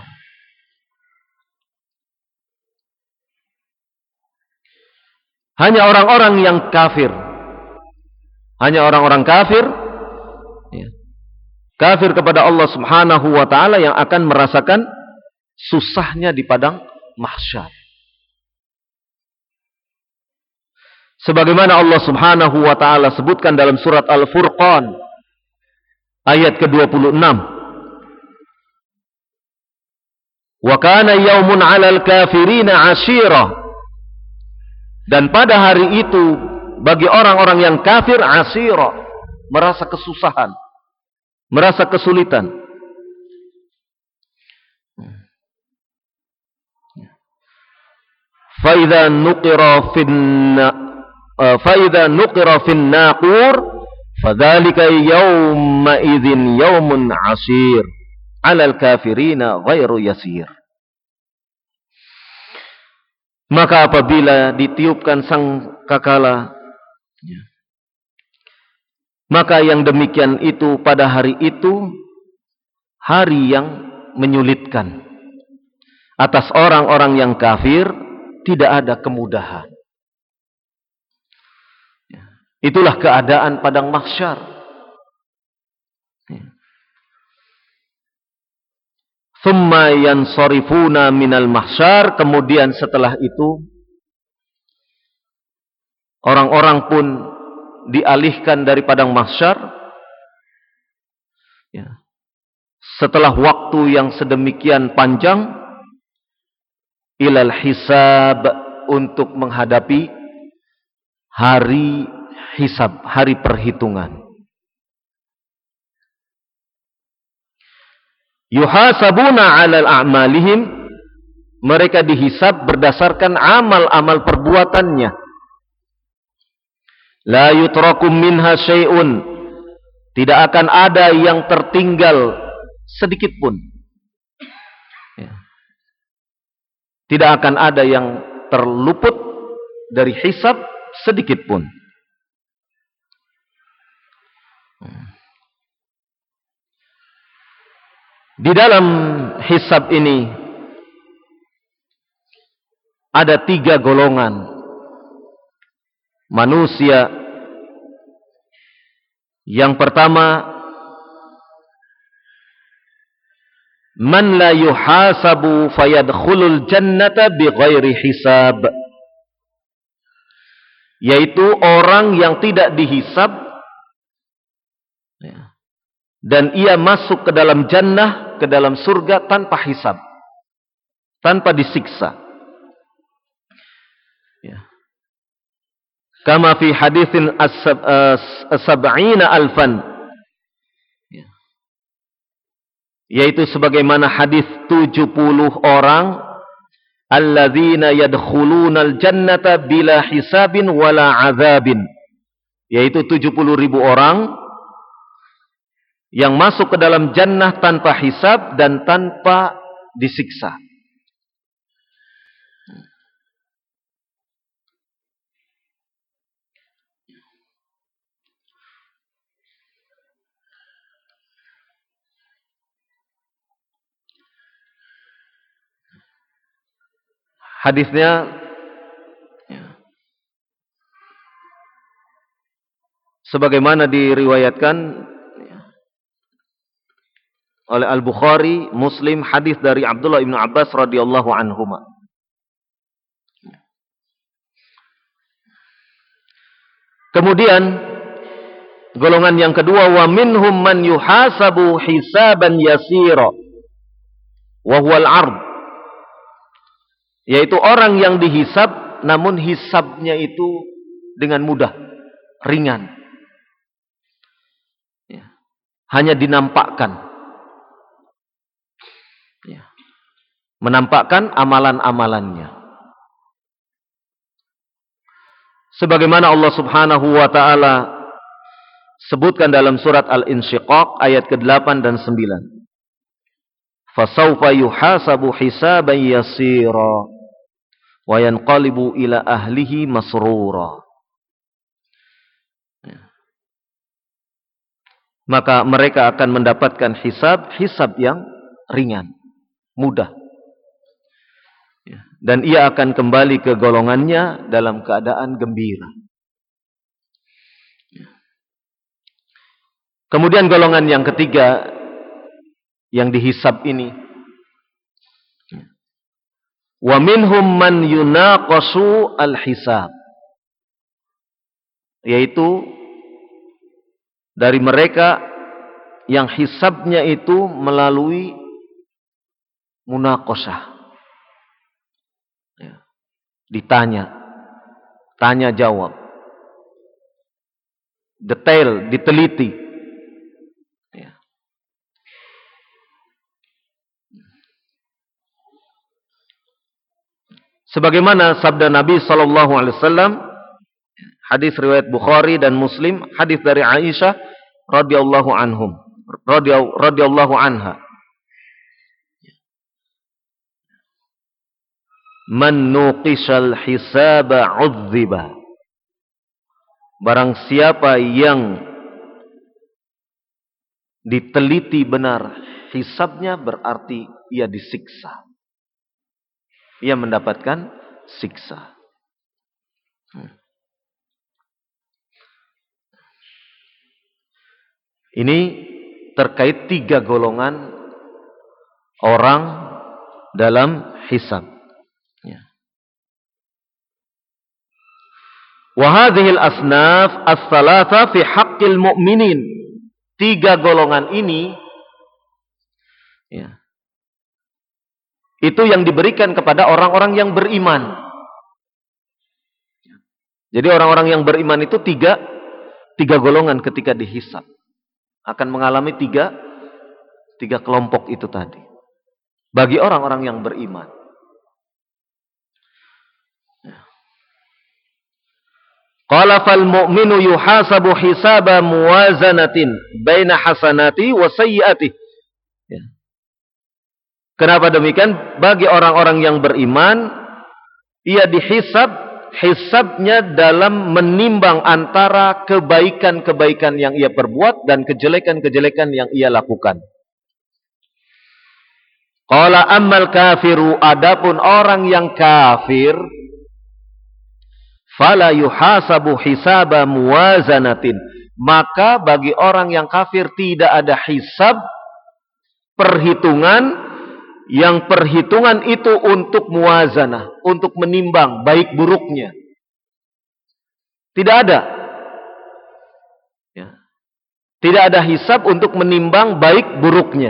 Hanya orang-orang yang kafir, hanya orang-orang kafir, ya, kafir kepada Allah Subhanahu wa ta'ala yang akan merasakan susahnya di padang mahsyar. Sebagaimana Allah Subhanahu wa ta'ala sebutkan dalam surat Al-Furqan ayat ke-26. Wa kana yaumun 'alal kafirina 'ashira. Dan pada hari itu bagi orang-orang yang kafir, 'ashira, merasa kesusahan, merasa kesulitan. Fa idza nuqira fin naqur fadzalika yawma idzin yawmun 'ashir 'alal kafirina ghairu yasir. Maka apabila ditiupkan sangkakala, maka yang demikian itu pada hari itu hari yang menyulitkan. Atas orang-orang yang kafir tidak ada kemudahan. Itulah keadaan padang mahsyar. Thumma yansarifuna minal mahsyar. Kemudian setelah itu orang-orang pun dialihkan dari padang mahsyar, ya, setelah waktu yang sedemikian panjang, ilal hisab, untuk menghadapi hari hisab, hari perhitungan. Yuhasabuna 'alal a'malihim, mereka dihisab berdasarkan amal-amal perbuatannya. La yutrakum minha syai'un, tidak akan ada yang tertinggal sedikit pun. Tidak akan ada yang terluput dari hisab sedikit pun. Di dalam hisab ini ada 3 golongan manusia. Yang pertama, man la yuhasabu fayadkhulul jannata bighairi hisab, yaitu orang yang tidak dihisab dan ia masuk ke dalam jannah, ke dalam surga tanpa hisab, tanpa disiksa. Kama fi haditsin as-sab'ina alfan, yaitu sebagaimana hadis 70 orang alladzina yadkhulunal jannata bila hisabin wala azabin, yaitu 70.000 orang yang masuk ke dalam jannah tanpa hisab dan tanpa disiksa. Hadisnya sebagaimana diriwayatkan oleh Al-Bukhari, Muslim, hadis dari Abdullah bin Abbas radhiyallahu anhuma. Kemudian golongan yang kedua, wa minhum man yuhasabu hisaban yasira wa huwal 'ard, yaitu orang yang dihisab namun hisabnya itu dengan mudah, ringan, hanya dinampakkan, menampakkan amalan-amalannya. Sebagaimana Allah Subhanahu wa ta'ala sebutkan dalam surat Al-Insyiqaq ayat ke-8 dan 9. Fasawfa yuhasabu hisaban yasira wa yanqalibu ila ahlihi masrura. Maka mereka akan mendapatkan hisab yang ringan, mudah. Dan ia akan kembali ke golongannya dalam keadaan gembira. Kemudian golongan yang ketiga yang dihisab ini, wa minhum man yunaqasu al-hisab, yaitu dari mereka yang hisabnya itu melalui munaqashah. Ditanya, tanya jawab, detail, diteliti. Sebagaimana sabda Nabi sallallahu alaihi wasallam, hadis riwayat Bukhari dan Muslim, hadis dari Aisyah radhiyallahu anha. Man nuqishal hisaba 'udziba. Barang siapa yang diteliti benar hisabnya, berarti ia disiksa. Ia mendapatkan siksa. Ini terkait 3 golongan orang dalam hisab. Wa hadhil asnaf as-salasa fi haqqil mu'minin. 3 golongan ini itu yang diberikan kepada orang-orang yang beriman. Jadi orang-orang yang beriman itu tiga golongan ketika dihisab. Akan mengalami tiga kelompok itu tadi. Bagi orang-orang yang beriman. Qala fal mu'minu yuhasabu hisaba muwazanatin baina hasanati wa sayyiati. Kenapa demikian? Bagi orang-orang yang beriman, ia hisabnya dalam menimbang antara kebaikan-kebaikan yang ia perbuat dan kejelekan-kejelekan yang ia lakukan. Qala ammal kafiru, adapun orang yang kafir, fala yuhasabu hisaba muwazanatin, maka bagi orang yang kafir tidak ada hisab perhitungan yang perhitungan itu untuk muwazanah, untuk menimbang baik buruknya. Tidak ada. Tidak ada hisab untuk menimbang baik buruknya.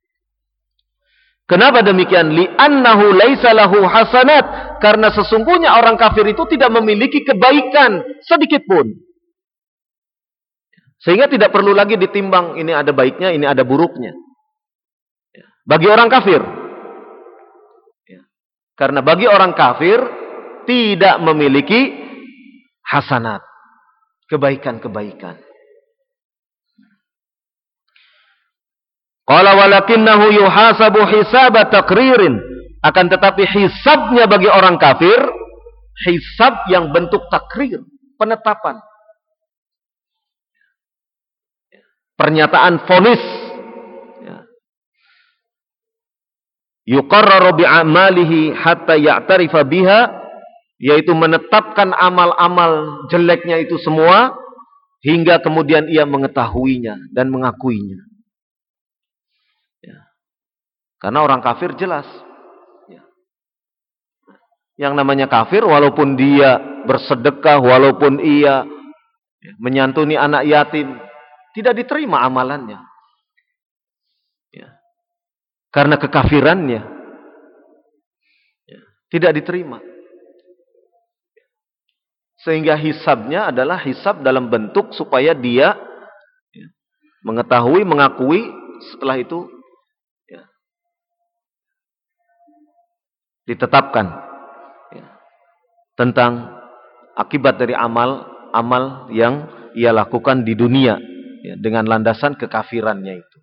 Kenapa demikian? Li'annahu laisa lahu hasanat. Karena sesungguhnya orang kafir itu tidak memiliki kebaikan sedikit pun. Sehingga tidak perlu lagi ditimbang ini ada baiknya, ini ada buruknya. Bagi orang kafir. Karena bagi orang kafir tidak memiliki hasanat, kebaikan-kebaikan. Qala walakinnahu yuhasabu hisaba taqririn, akan tetapi hisabnya bagi orang kafir hisab yang bentuk takrir, penetapan. Pernyataan vonis. Yuqarraru bi'amalihi hatta ya'tarifa biha, yaitu menetapkan amal-amal jeleknya itu semua hingga kemudian ia mengetahuinya dan mengakuinya. Karena orang kafir jelas. Yang namanya kafir, walaupun dia bersedekah, walaupun ia menyantuni anak yatim, tidak diterima amalannya. Karena kekafirannya tidak diterima. Sehingga hisabnya adalah hisab dalam bentuk supaya dia mengetahui, mengakui, setelah itu ditetapkan tentang akibat dari amal yang ia lakukan di dunia. ya, dengan landasan kekafirannya itu.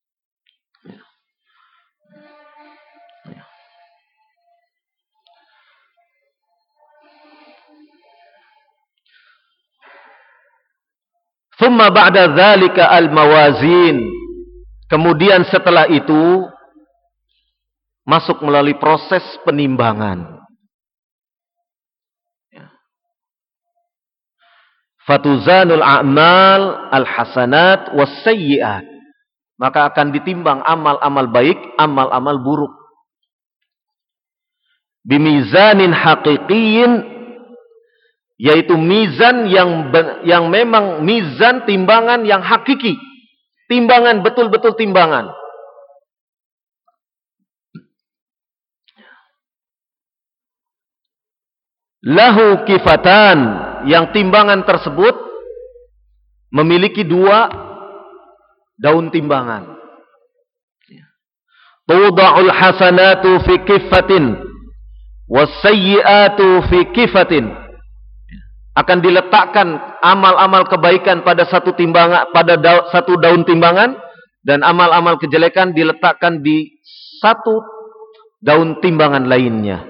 Thumma ba'da dzalika al-mawazin. Kemudian setelah itu masuk melalui proses penimbangan. Fatuzanul a'mal al-hasanat was-sayyi'at. Maka akan ditimbang amal-amal baik, amal-amal buruk. Bimizanin haqiqiyin, yaitu mizan yang memang mizan timbangan yang hakiki. Timbangan, betul-betul timbangan. Lahu kifatan, yang timbangan tersebut memiliki 2 daun timbangan. Tuda'ul hasanatu fi kifatin was-sayyi'atu fi kifatin. Akan diletakkan amal-amal kebaikan pada satu timbangan, pada satu daun timbangan, dan amal-amal kejelekan diletakkan di satu daun timbangan lainnya.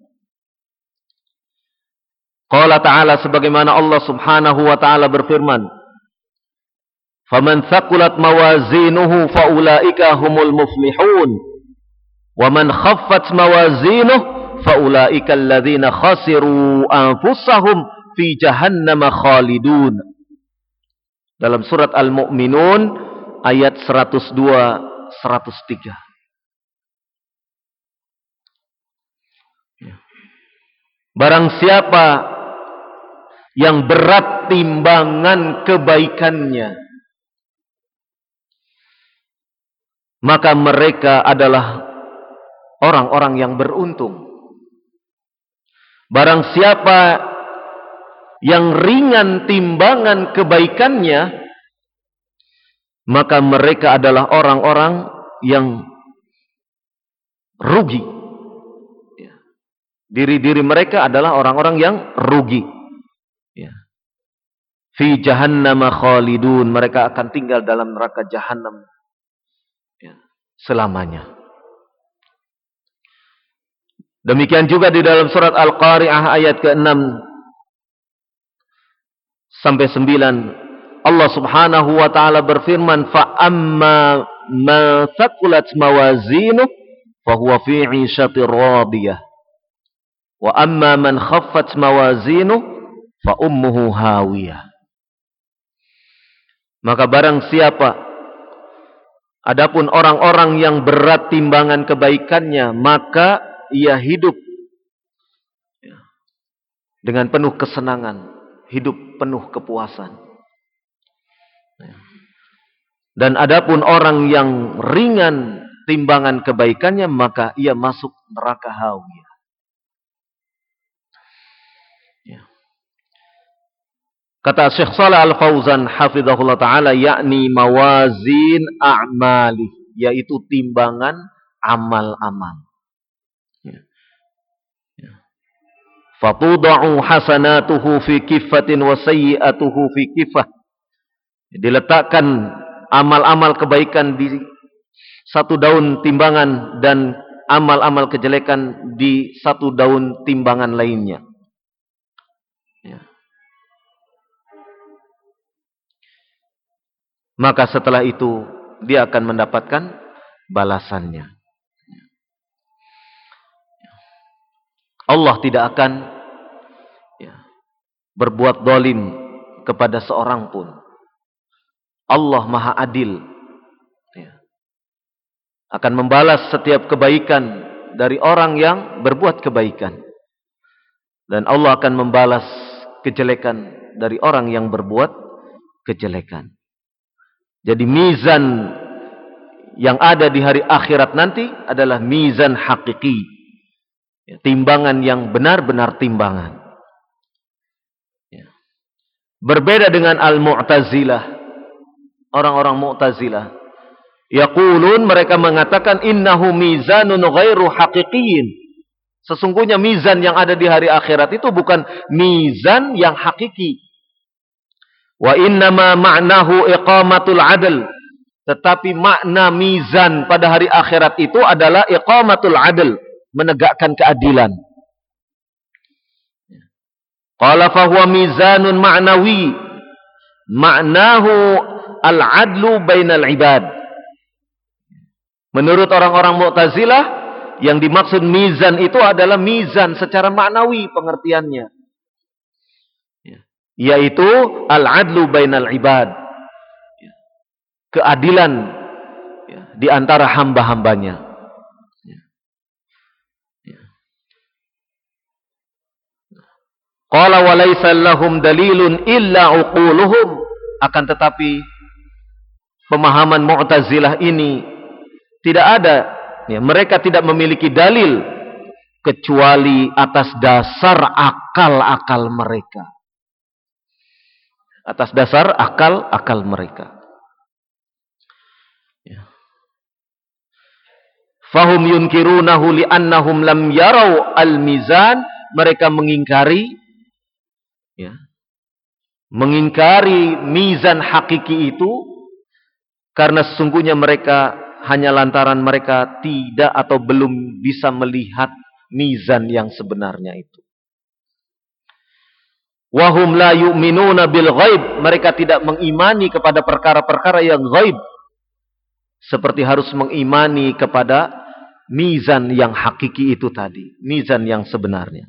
Qala ta'ala, sebagaimana Allah Subhanahu wa ta'ala berfirman, "Faman thaqulat mawazinuhu faulaika humul muflihun, wa man khaffat mawazinuhu faulaika alladhina khasiru anfusahum fi jahannama khalidun." Dalam surat Al-Mu'minun ayat 102 103. Barang siapa yang berat timbangan kebaikannya, maka mereka adalah orang-orang yang beruntung. Barang siapa yang ringan timbangan kebaikannya, maka mereka adalah orang-orang yang rugi. Diri-diri mereka adalah orang-orang yang rugi. Fi jahannama khalidun, mereka akan tinggal dalam neraka jahannam selamanya. Demikian juga di dalam surat Al-Qari'ah ayat ke-6 sampai 9, Allah Subhanahu wa ta'ala berfirman, fa amma ma thaqulat mawazinuhu fa huwa fi 'ishatir radiyah, wa amma man khaffat mawazinuhu fa ummuhu hawiyah. Maka barang siapa, adapun orang-orang yang berat timbangan kebaikannya, maka ia hidup dengan penuh kesenangan, hidup penuh kepuasan. Dan adapun orang yang ringan timbangan kebaikannya, maka ia masuk neraka hawiyah. Kata Syekh Shalih Al-Fauzan hafizahullah ta'ala, yakni mawazin a'mali, yaitu timbangan amal-amal. Fatuda'u hasanatuhu fi kifatin wa sayyi'atuhu fi kifah. Diletakkan amal-amal kebaikan di satu daun timbangan dan amal-amal kejelekan di satu daun timbangan lainnya. Maka setelah itu dia akan mendapatkan balasannya. Allah tidak akan berbuat zalim kepada seorang pun. Allah Maha Adil. Akan membalas setiap kebaikan dari orang yang berbuat kebaikan. Dan Allah akan membalas kejelekan dari orang yang berbuat kejelekan. Jadi mizan yang ada di hari akhirat nanti adalah mizan hakiki. Timbangan yang benar-benar timbangan. Berbeda dengan Al-Mu'tazilah. Orang-orang Mu'tazilah. Yaqulun, mereka mengatakan innahu mizanun ghairu haqiqiyin. Sesungguhnya mizan yang ada di hari akhirat itu bukan mizan yang hakiki. Wa innama ma'nahu iqamatul adl. Tetapi makna mizan pada hari akhirat itu adalah iqamatul adl, menegakkan keadilan. Qala fahuwa mizanun ma'nawi. Ma'nahu al-adlu bainal ibad. Menurut orang-orang Mu'tazilah, yang dimaksud mizan itu adalah mizan secara maknawi pengertiannya. Yaitu al-adlu bainal ibad. Keadilan di antara hamba-hambanya. Qala wa laysa lahum dalilun illa uquluhum. Akan tetapi pemahaman Mu'tazilah ini tidak ada, mereka tidak memiliki dalil kecuali atas dasar akal-akal mereka. Atas dasar akal-akal mereka. Fahum yunkirunahu li'annahum lam yarau al-mizan. Mereka mengingkari mizan hakiki itu karena sesungguhnya mereka hanya lantaran mereka tidak atau belum bisa melihat mizan yang sebenarnya itu. Wahum la yu'minuna bil ghaib. Mereka tidak mengimani kepada perkara-perkara yang ghaib. Seperti harus mengimani kepada mizan yang hakiki itu tadi. Mizan yang sebenarnya.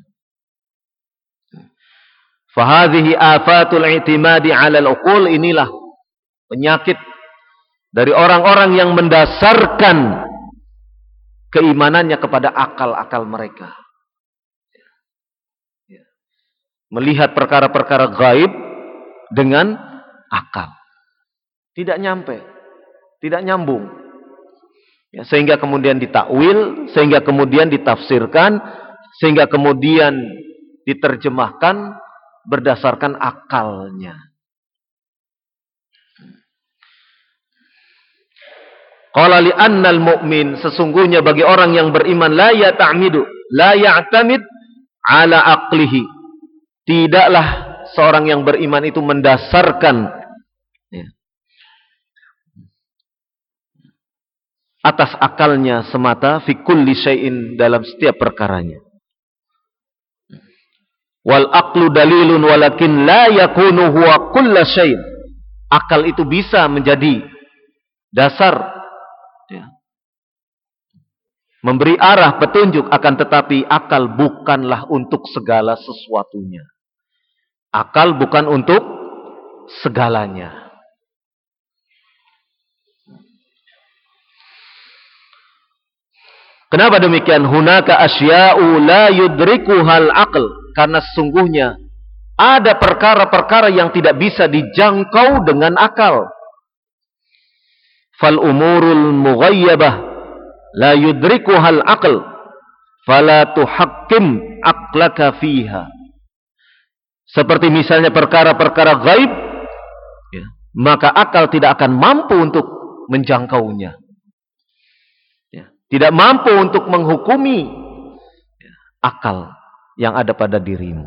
Fahadhihi afatul i'timadi 'alal uqul. Inilah penyakit dari orang-orang yang mendasarkan keimanannya kepada akal-akal mereka. Melihat perkara-perkara gaib dengan akal. Tidak nyampe. Tidak nyambung. Sehingga kemudian ditakwil, sehingga kemudian ditafsirkan, sehingga kemudian diterjemahkan berdasarkan akalnya. Qala li'annal mu'min, sesungguhnya bagi orang yang beriman la ya'tamid ala aqlihi. Tidaklah seorang yang beriman itu mendasarkan atas akalnya semata fi kulli syai'in, dalam setiap perkaranya. Wal aqlu dalilun walakin la yakunu huwa kulla syai'. Akal itu bisa menjadi dasar, memberi arah petunjuk, akan tetapi akal bukanlah untuk segala sesuatunya. Akal bukan untuk segalanya. Kenapa demikian? Hunaka asya'u la yudrikuhal aql. Karena sesungguhnya ada perkara-perkara yang tidak bisa dijangkau dengan akal. Fal umurul mughayyabah la yudrikuhal aql. Fala tuhakkim aqlaka fiha. Seperti misalnya perkara-perkara gaib, maka akal tidak akan mampu untuk menjangkaunya. Tidak mampu untuk menghukumi akal yang ada pada dirimu.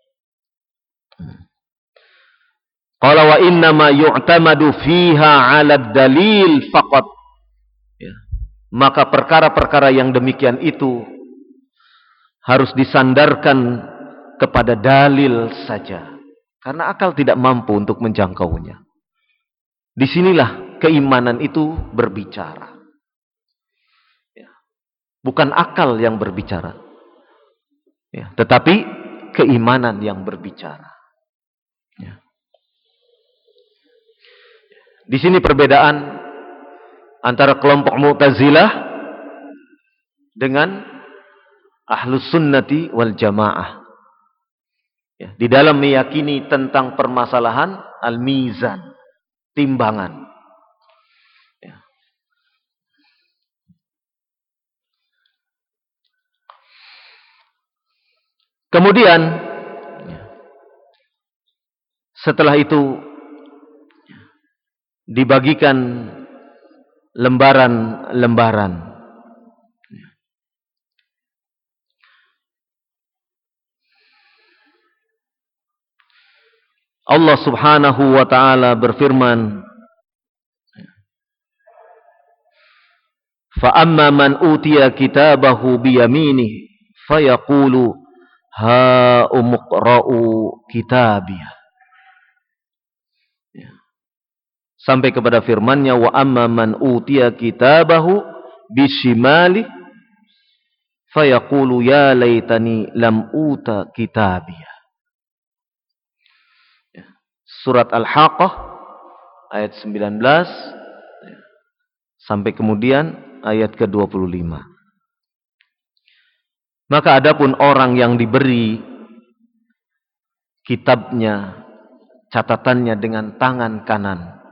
Qala wa innama yu'tamadu fiha 'ala dalil faqat. Maka perkara-perkara yang demikian itu harus disandarkan kepada dalil saja. Karena akal tidak mampu untuk menjangkaunya. Disinilah keimanan itu berbicara. Bukan akal yang berbicara. Tetapi keimanan yang berbicara. Di sini perbedaan antara kelompok Mu'tazilah dengan Ahlus Sunnati wal Jamaah. Di dalam meyakini tentang permasalahan al-mizan, timbangan. Kemudian setelah itu dibagikan lembaran-lembaran. Allah Subhanahu wa taala berfirman, fa amma man utiya kitabahu biyaminihi fayaqulu ha umqra'u kitabiyah. Sampai kepada firman-Nya, wa amma man utiya kitabahu bishimali fayaqulu ya laitani lam uta kitabiyah. Surat Al-Haqqah ayat 19 sampai kemudian ayat ke-25. Maka adapun orang yang diberi kitabnya, catatannya dengan tangan kanan,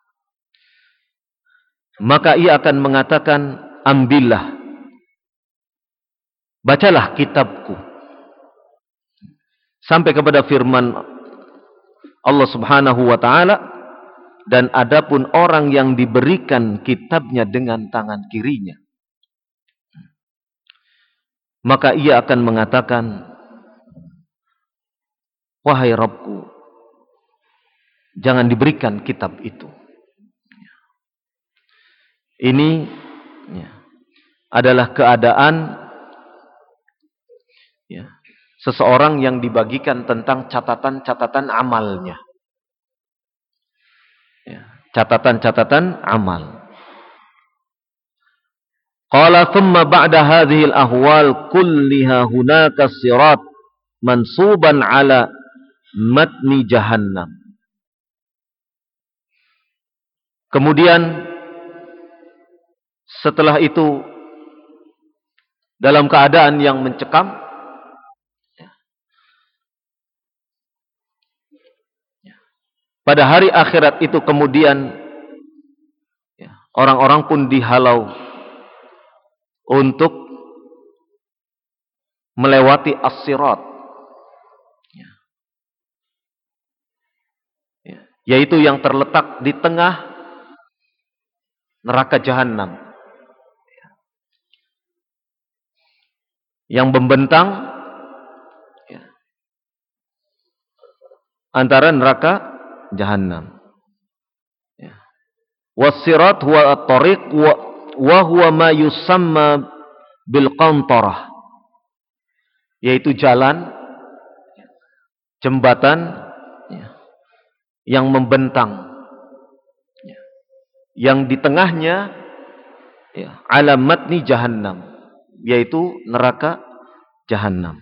maka ia akan mengatakan, ambillah, bacalah kitabku. Sampai kepada firman Allah Subhanahu wa taala, dan adapun orang yang diberikan kitabnya dengan tangan kirinya, maka ia akan mengatakan, wahai Rabbku, jangan diberikan kitab itu. Ini adalah keadaan seseorang yang dibagikan tentang catatan-catatan amalnya. Catatan-catatan amal. Qala thumma ba'da hadhihi al-ahwal kulliha hunaka sirat mansuban ala matni jahannam. Kemudian setelah itu, dalam keadaan yang mencekam, pada hari akhirat itu kemudian orang-orang pun dihalau untuk melewati as-sirat, yaitu yang terletak di tengah neraka jahanam, yang membentang antara neraka jahanam. Was-sirat huwa at-tariq wa huwa ma yusamma bil qantarah, yaitu jalan, jembatan yang membentang, yang di tengahnya alamatni jahannam, yaitu neraka jahannam.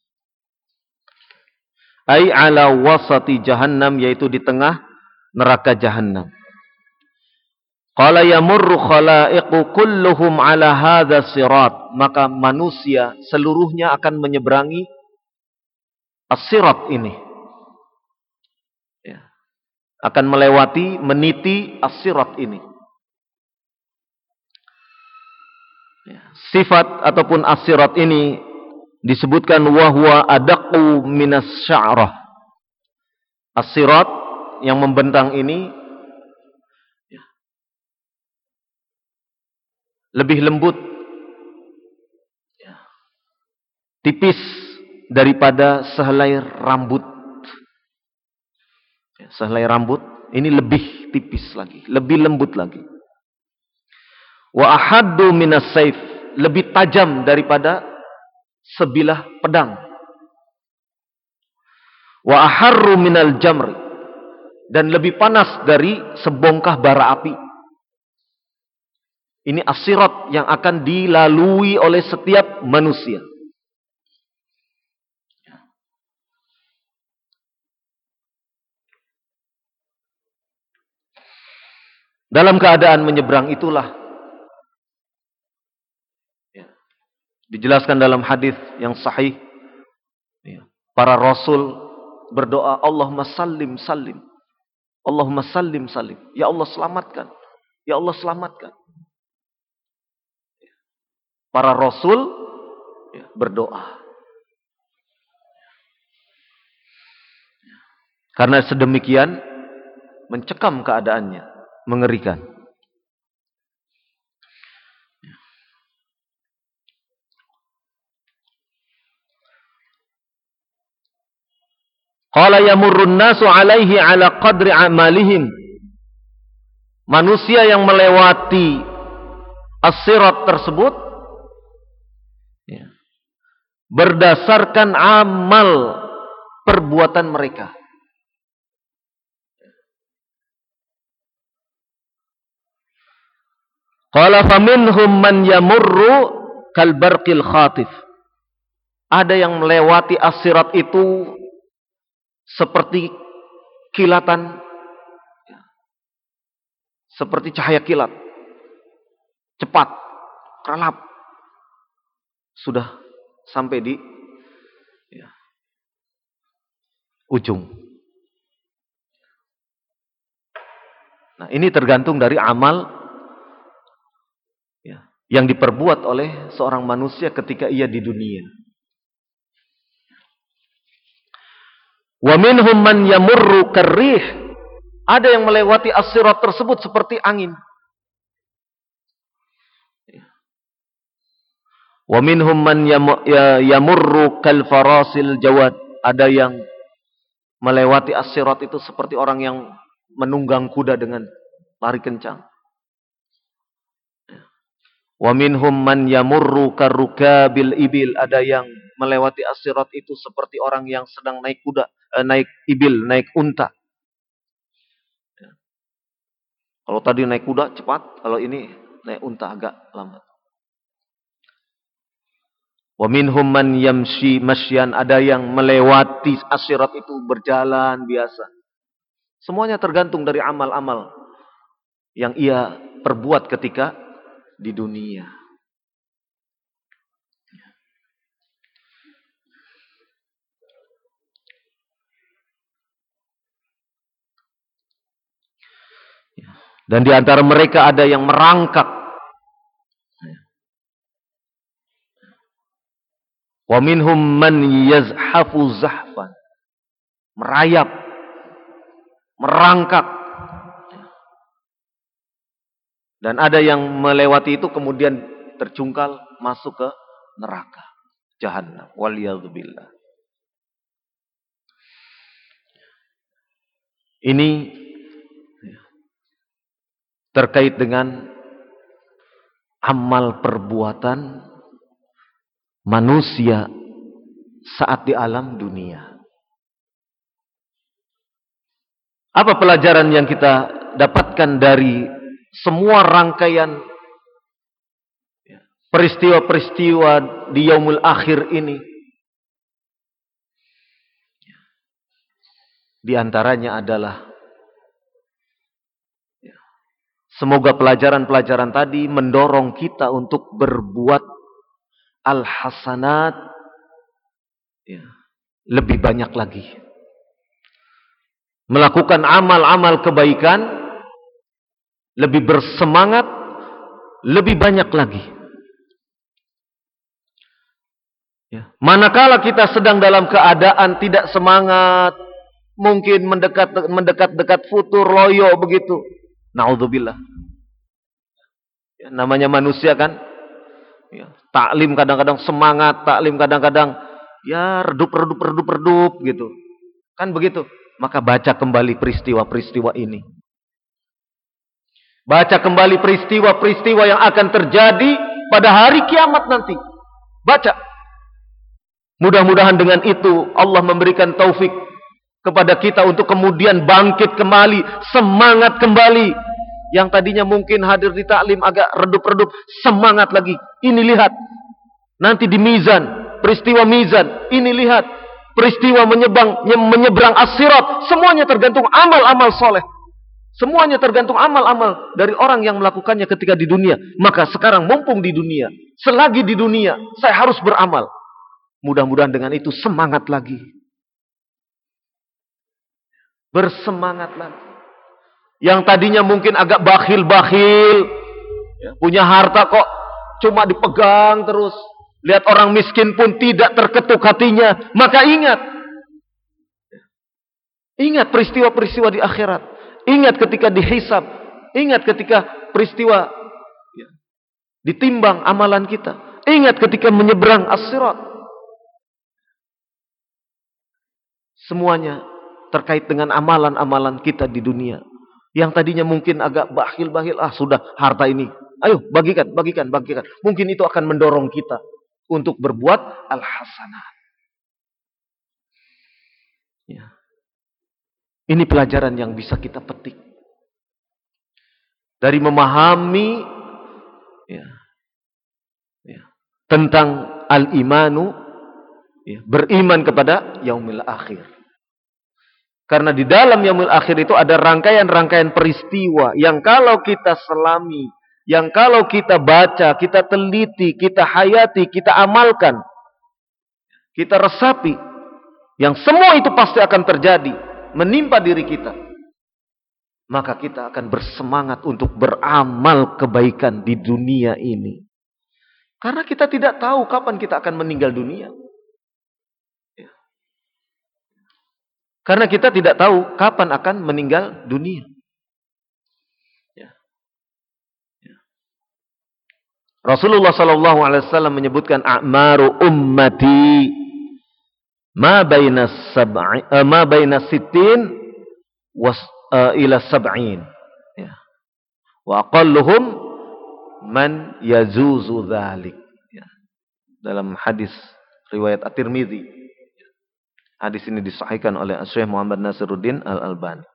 Ai ala wasati jahannam, yaitu di tengah neraka jahannam. Qala yamurru khalaiqu kulluhum ala hadha sirat, maka manusia seluruhnya akan menyeberangi as-sirat ini. Akan melewati, meniti as-sirat ini. Sifat ataupun as-sirat ini disebutkan wahwa adaqu minas sya'rah. As-sirat yang membentang ini lebih lembut, tipis daripada sehelai rambut. Sehelai rambut ini lebih tipis lagi, lebih lembut lagi. Wa ahaddu minas saif, lebih tajam daripada sebilah pedang. Wa aharru minal jamri, dan lebih panas dari sebongkah bara api. Ini as-sirat yang akan dilalui oleh setiap manusia. Dalam keadaan menyeberang itulah dijelaskan dalam hadis yang sahih, para rasul berdoa, Allahumma sallim sallim, Allahumma sallim sallim, ya Allah selamatkan, ya Allah selamatkan. Para rasul berdoa. Karena sedemikian mencekam keadaannya, mengerikan. Qala yamurrun nasu alaihi ala qadri amalihim. Manusia yang melewati as-sirat tersebut berdasarkan amal perbuatan mereka. Qala faminhum man yamurru kal barqil khatif. Ada yang melewati as-sirat itu seperti kilatan, seperti cahaya kilat, cepat, keralap, sudah sampai di ujung. Nah, ini tergantung dari amal yang diperbuat oleh seorang manusia ketika ia di dunia. Wa minhum man yamurru karrih. Ada yang melewati as-sirat tersebut seperti angin. Wa minhum man yamurru kal farasil jawad. Ada yang melewati as-sirat itu seperti orang yang menunggang kuda dengan lari kencang. Wa minhum man yamurru karukabil ibil. Ada yang melewati as-sirat itu seperti orang yang sedang naik kuda, naik ibil, naik unta. Kalau tadi naik kuda cepat, kalau ini naik unta agak lambat. Wa minhum man yamshi masyan. Ada yang melewati as-sirat itu berjalan biasa. Semuanya tergantung dari amal-amal yang ia perbuat ketika di dunia. Dan di antara mereka ada yang merangkak. Wa minhum man yazhafu zahfan. Merayap, merangkak. Dan ada yang melewati itu kemudian tercungkal masuk ke neraka, jahannam. Waliyadzubillah. Ini terkait dengan amal perbuatan manusia saat di alam dunia. Apa pelajaran yang kita dapatkan dari semua rangkaian peristiwa-peristiwa di yaumul akhir ini? Di antaranya adalah semoga pelajaran-pelajaran tadi mendorong kita untuk berbuat al-hasanat lebih banyak lagi. Melakukan amal-amal kebaikan lebih bersemangat, lebih banyak lagi. Manakala kita sedang dalam keadaan tidak semangat, mungkin mendekat-dekat futur, loyo begitu. Na'udzubillah. Namanya manusia kan. Taklim kadang-kadang semangat, taklim kadang-kadang redup gitu. Kan begitu. Maka baca kembali peristiwa-peristiwa ini. Baca kembali peristiwa-peristiwa yang akan terjadi pada hari kiamat nanti. Baca. Mudah-mudahan dengan itu Allah memberikan taufik kepada kita untuk kemudian bangkit kembali, semangat kembali. Yang tadinya mungkin hadir di taklim agak redup-redup, semangat lagi. Ini lihat, nanti di mizan, peristiwa mizan. Ini lihat, peristiwa menyeberang as-sirat. Semuanya tergantung amal-amal soleh. Semuanya tergantung amal-amal dari orang yang melakukannya ketika di dunia. Maka sekarang mumpung di dunia, selagi di dunia, saya harus beramal. Mudah-mudahan dengan itu semangat lagi. Bersemangat lagi. Yang tadinya mungkin agak bakhil-bakhil, punya harta kok cuma dipegang terus. Lihat orang miskin pun tidak terketuk hatinya. Maka ingat peristiwa-peristiwa di akhirat. Ingat ketika dihisab. Ingat ketika peristiwa ditimbang amalan kita. Ingat ketika menyeberang as-sirat. Semuanya terkait dengan amalan-amalan kita di dunia. Yang tadinya mungkin agak bakhil-bakhil, sudah harta ini. Ayo bagikan. Mungkin itu akan mendorong kita untuk berbuat al-hasanah. Ya. Ini pelajaran yang bisa kita petik. Dari memahami tentang al-imanu, beriman kepada yaumil akhir. Karena di dalam yaumil akhir itu ada rangkaian-rangkaian peristiwa yang kalau kita selami, yang kalau kita baca, kita teliti, kita hayati, kita amalkan, kita resapi, yang semua itu pasti akan terjadi, menimpa diri kita. Maka kita akan bersemangat untuk beramal kebaikan di dunia ini. Karena kita tidak tahu kapan kita akan meninggal dunia. Karena kita tidak tahu kapan akan meninggal dunia. Rasulullah sallallahu alaihi wasallam menyebutkan a'maru ummati ma baina sittin ila sab'in. Wa aqalluhum man yazuzu dzalik. Dalam hadis riwayat At-Tirmidzi. Hadis ini disahihkan oleh Syekh Muhammad Nasiruddin Al-Albani.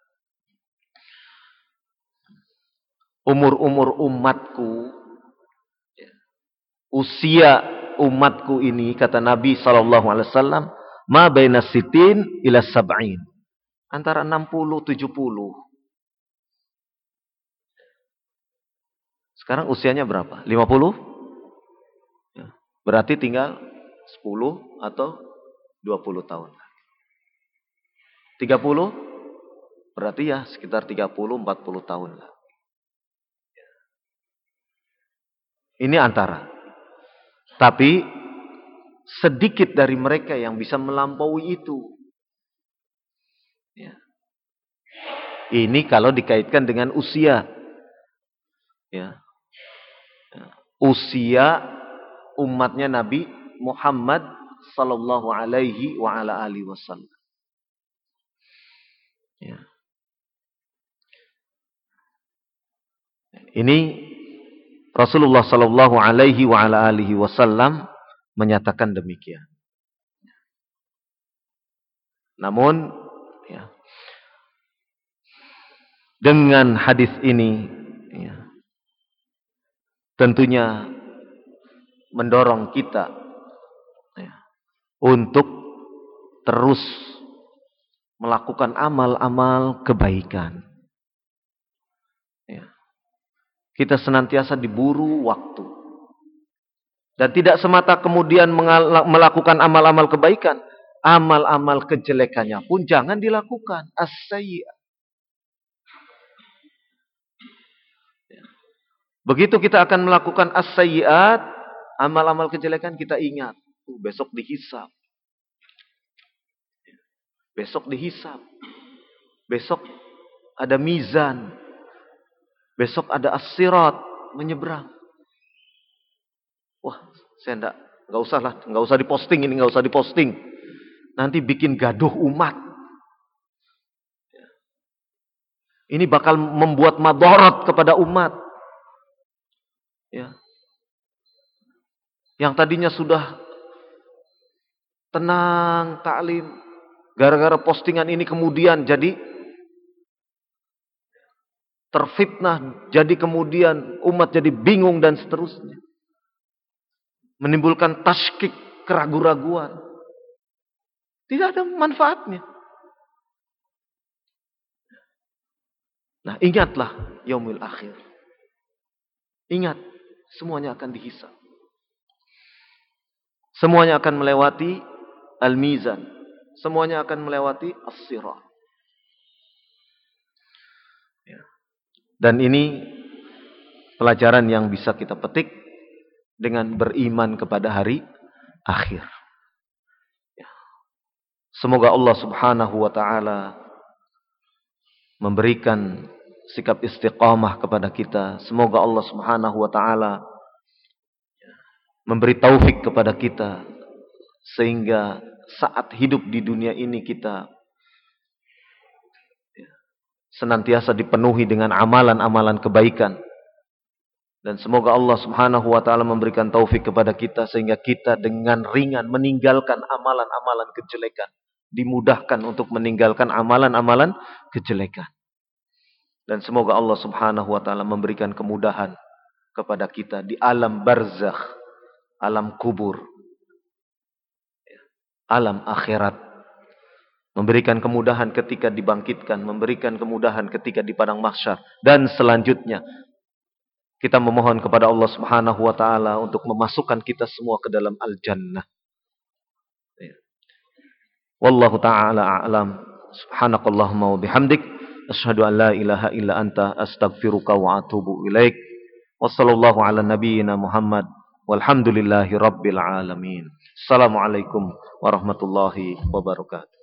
Umur-umur umatku, usia umatku ini, kata Nabi SAW, ma baina sitin ila sab'in. Antara 60-70. Sekarang usianya berapa? 50? Berarti tinggal 10 atau 20 tahun. 30 berarti ya sekitar 30-40 tahun lah. Ini antara. Tapi sedikit dari mereka yang bisa melampaui itu. Ini kalau dikaitkan dengan usia. Usia umatnya Nabi Muhammad sallallahu alaihi wa ala alihi wasallam. Ini Rasulullah sallallahu alaihi wa ala alihi wasallam menyatakan demikian. Namun dengan hadis ini tentunya mendorong kita untuk terus melakukan amal-amal kebaikan. Kita senantiasa diburu waktu. Dan tidak semata kemudian melakukan amal-amal kebaikan. Amal-amal kejelekannya pun jangan dilakukan. As-sayyi'ah. Begitu kita akan melakukan as-sayyi'at, amal-amal kejelekan, kita ingat. Besok dihisab. Besok dihisab. Besok ada mizan. Besok ada as-sirat menyeberang. Wah, saya enggak usah diposting ini, enggak usah diposting. Nanti bikin gaduh umat. Ini bakal membuat madarat kepada umat. Yang tadinya sudah tenang taklim, gara-gara postingan ini kemudian jadi terfitnah, jadi kemudian umat jadi bingung dan seterusnya. Menimbulkan tasykik, keraguan-raguan. Tidak ada manfaatnya. Nah, ingatlah yaumil akhir. Ingat, semuanya akan dihisab. Semuanya akan melewati al-mizan. Semuanya akan melewati as-sirat. Dan ini pelajaran yang bisa kita petik dengan beriman kepada hari akhir. Semoga Allah Subhanahu wa taala memberikan sikap istiqamah kepada kita. Semoga Allah Subhanahu wa taala memberi taufik kepada kita sehingga saat hidup di dunia ini kita senantiasa dipenuhi dengan amalan-amalan kebaikan. Dan semoga Allah Subhanahu wa taala memberikan taufik kepada kita sehingga kita dengan ringan meninggalkan amalan-amalan kejelekan, dimudahkan untuk meninggalkan amalan-amalan kejelekan. Dan semoga Allah Subhanahu wa taala memberikan kemudahan kepada kita di alam barzakh, alam kubur, alam akhirat. Memberikan kemudahan ketika dibangkitkan, memberikan kemudahan ketika di padang mahsyar, dan selanjutnya kita memohon kepada Allah Subhanahu wa taala untuk memasukkan kita semua ke dalam al-jannah. Wallahu taala a'lam. Subhanakallahumma wa bihamdik asyhadu an la ilaha illa anta astaghfiruka wa atubu ilaik. Wassallallahu ala nabiyyina Muhammad walhamdulillahi rabbil alamin. Assalamualaikum warahmatullahi wabarakatuh.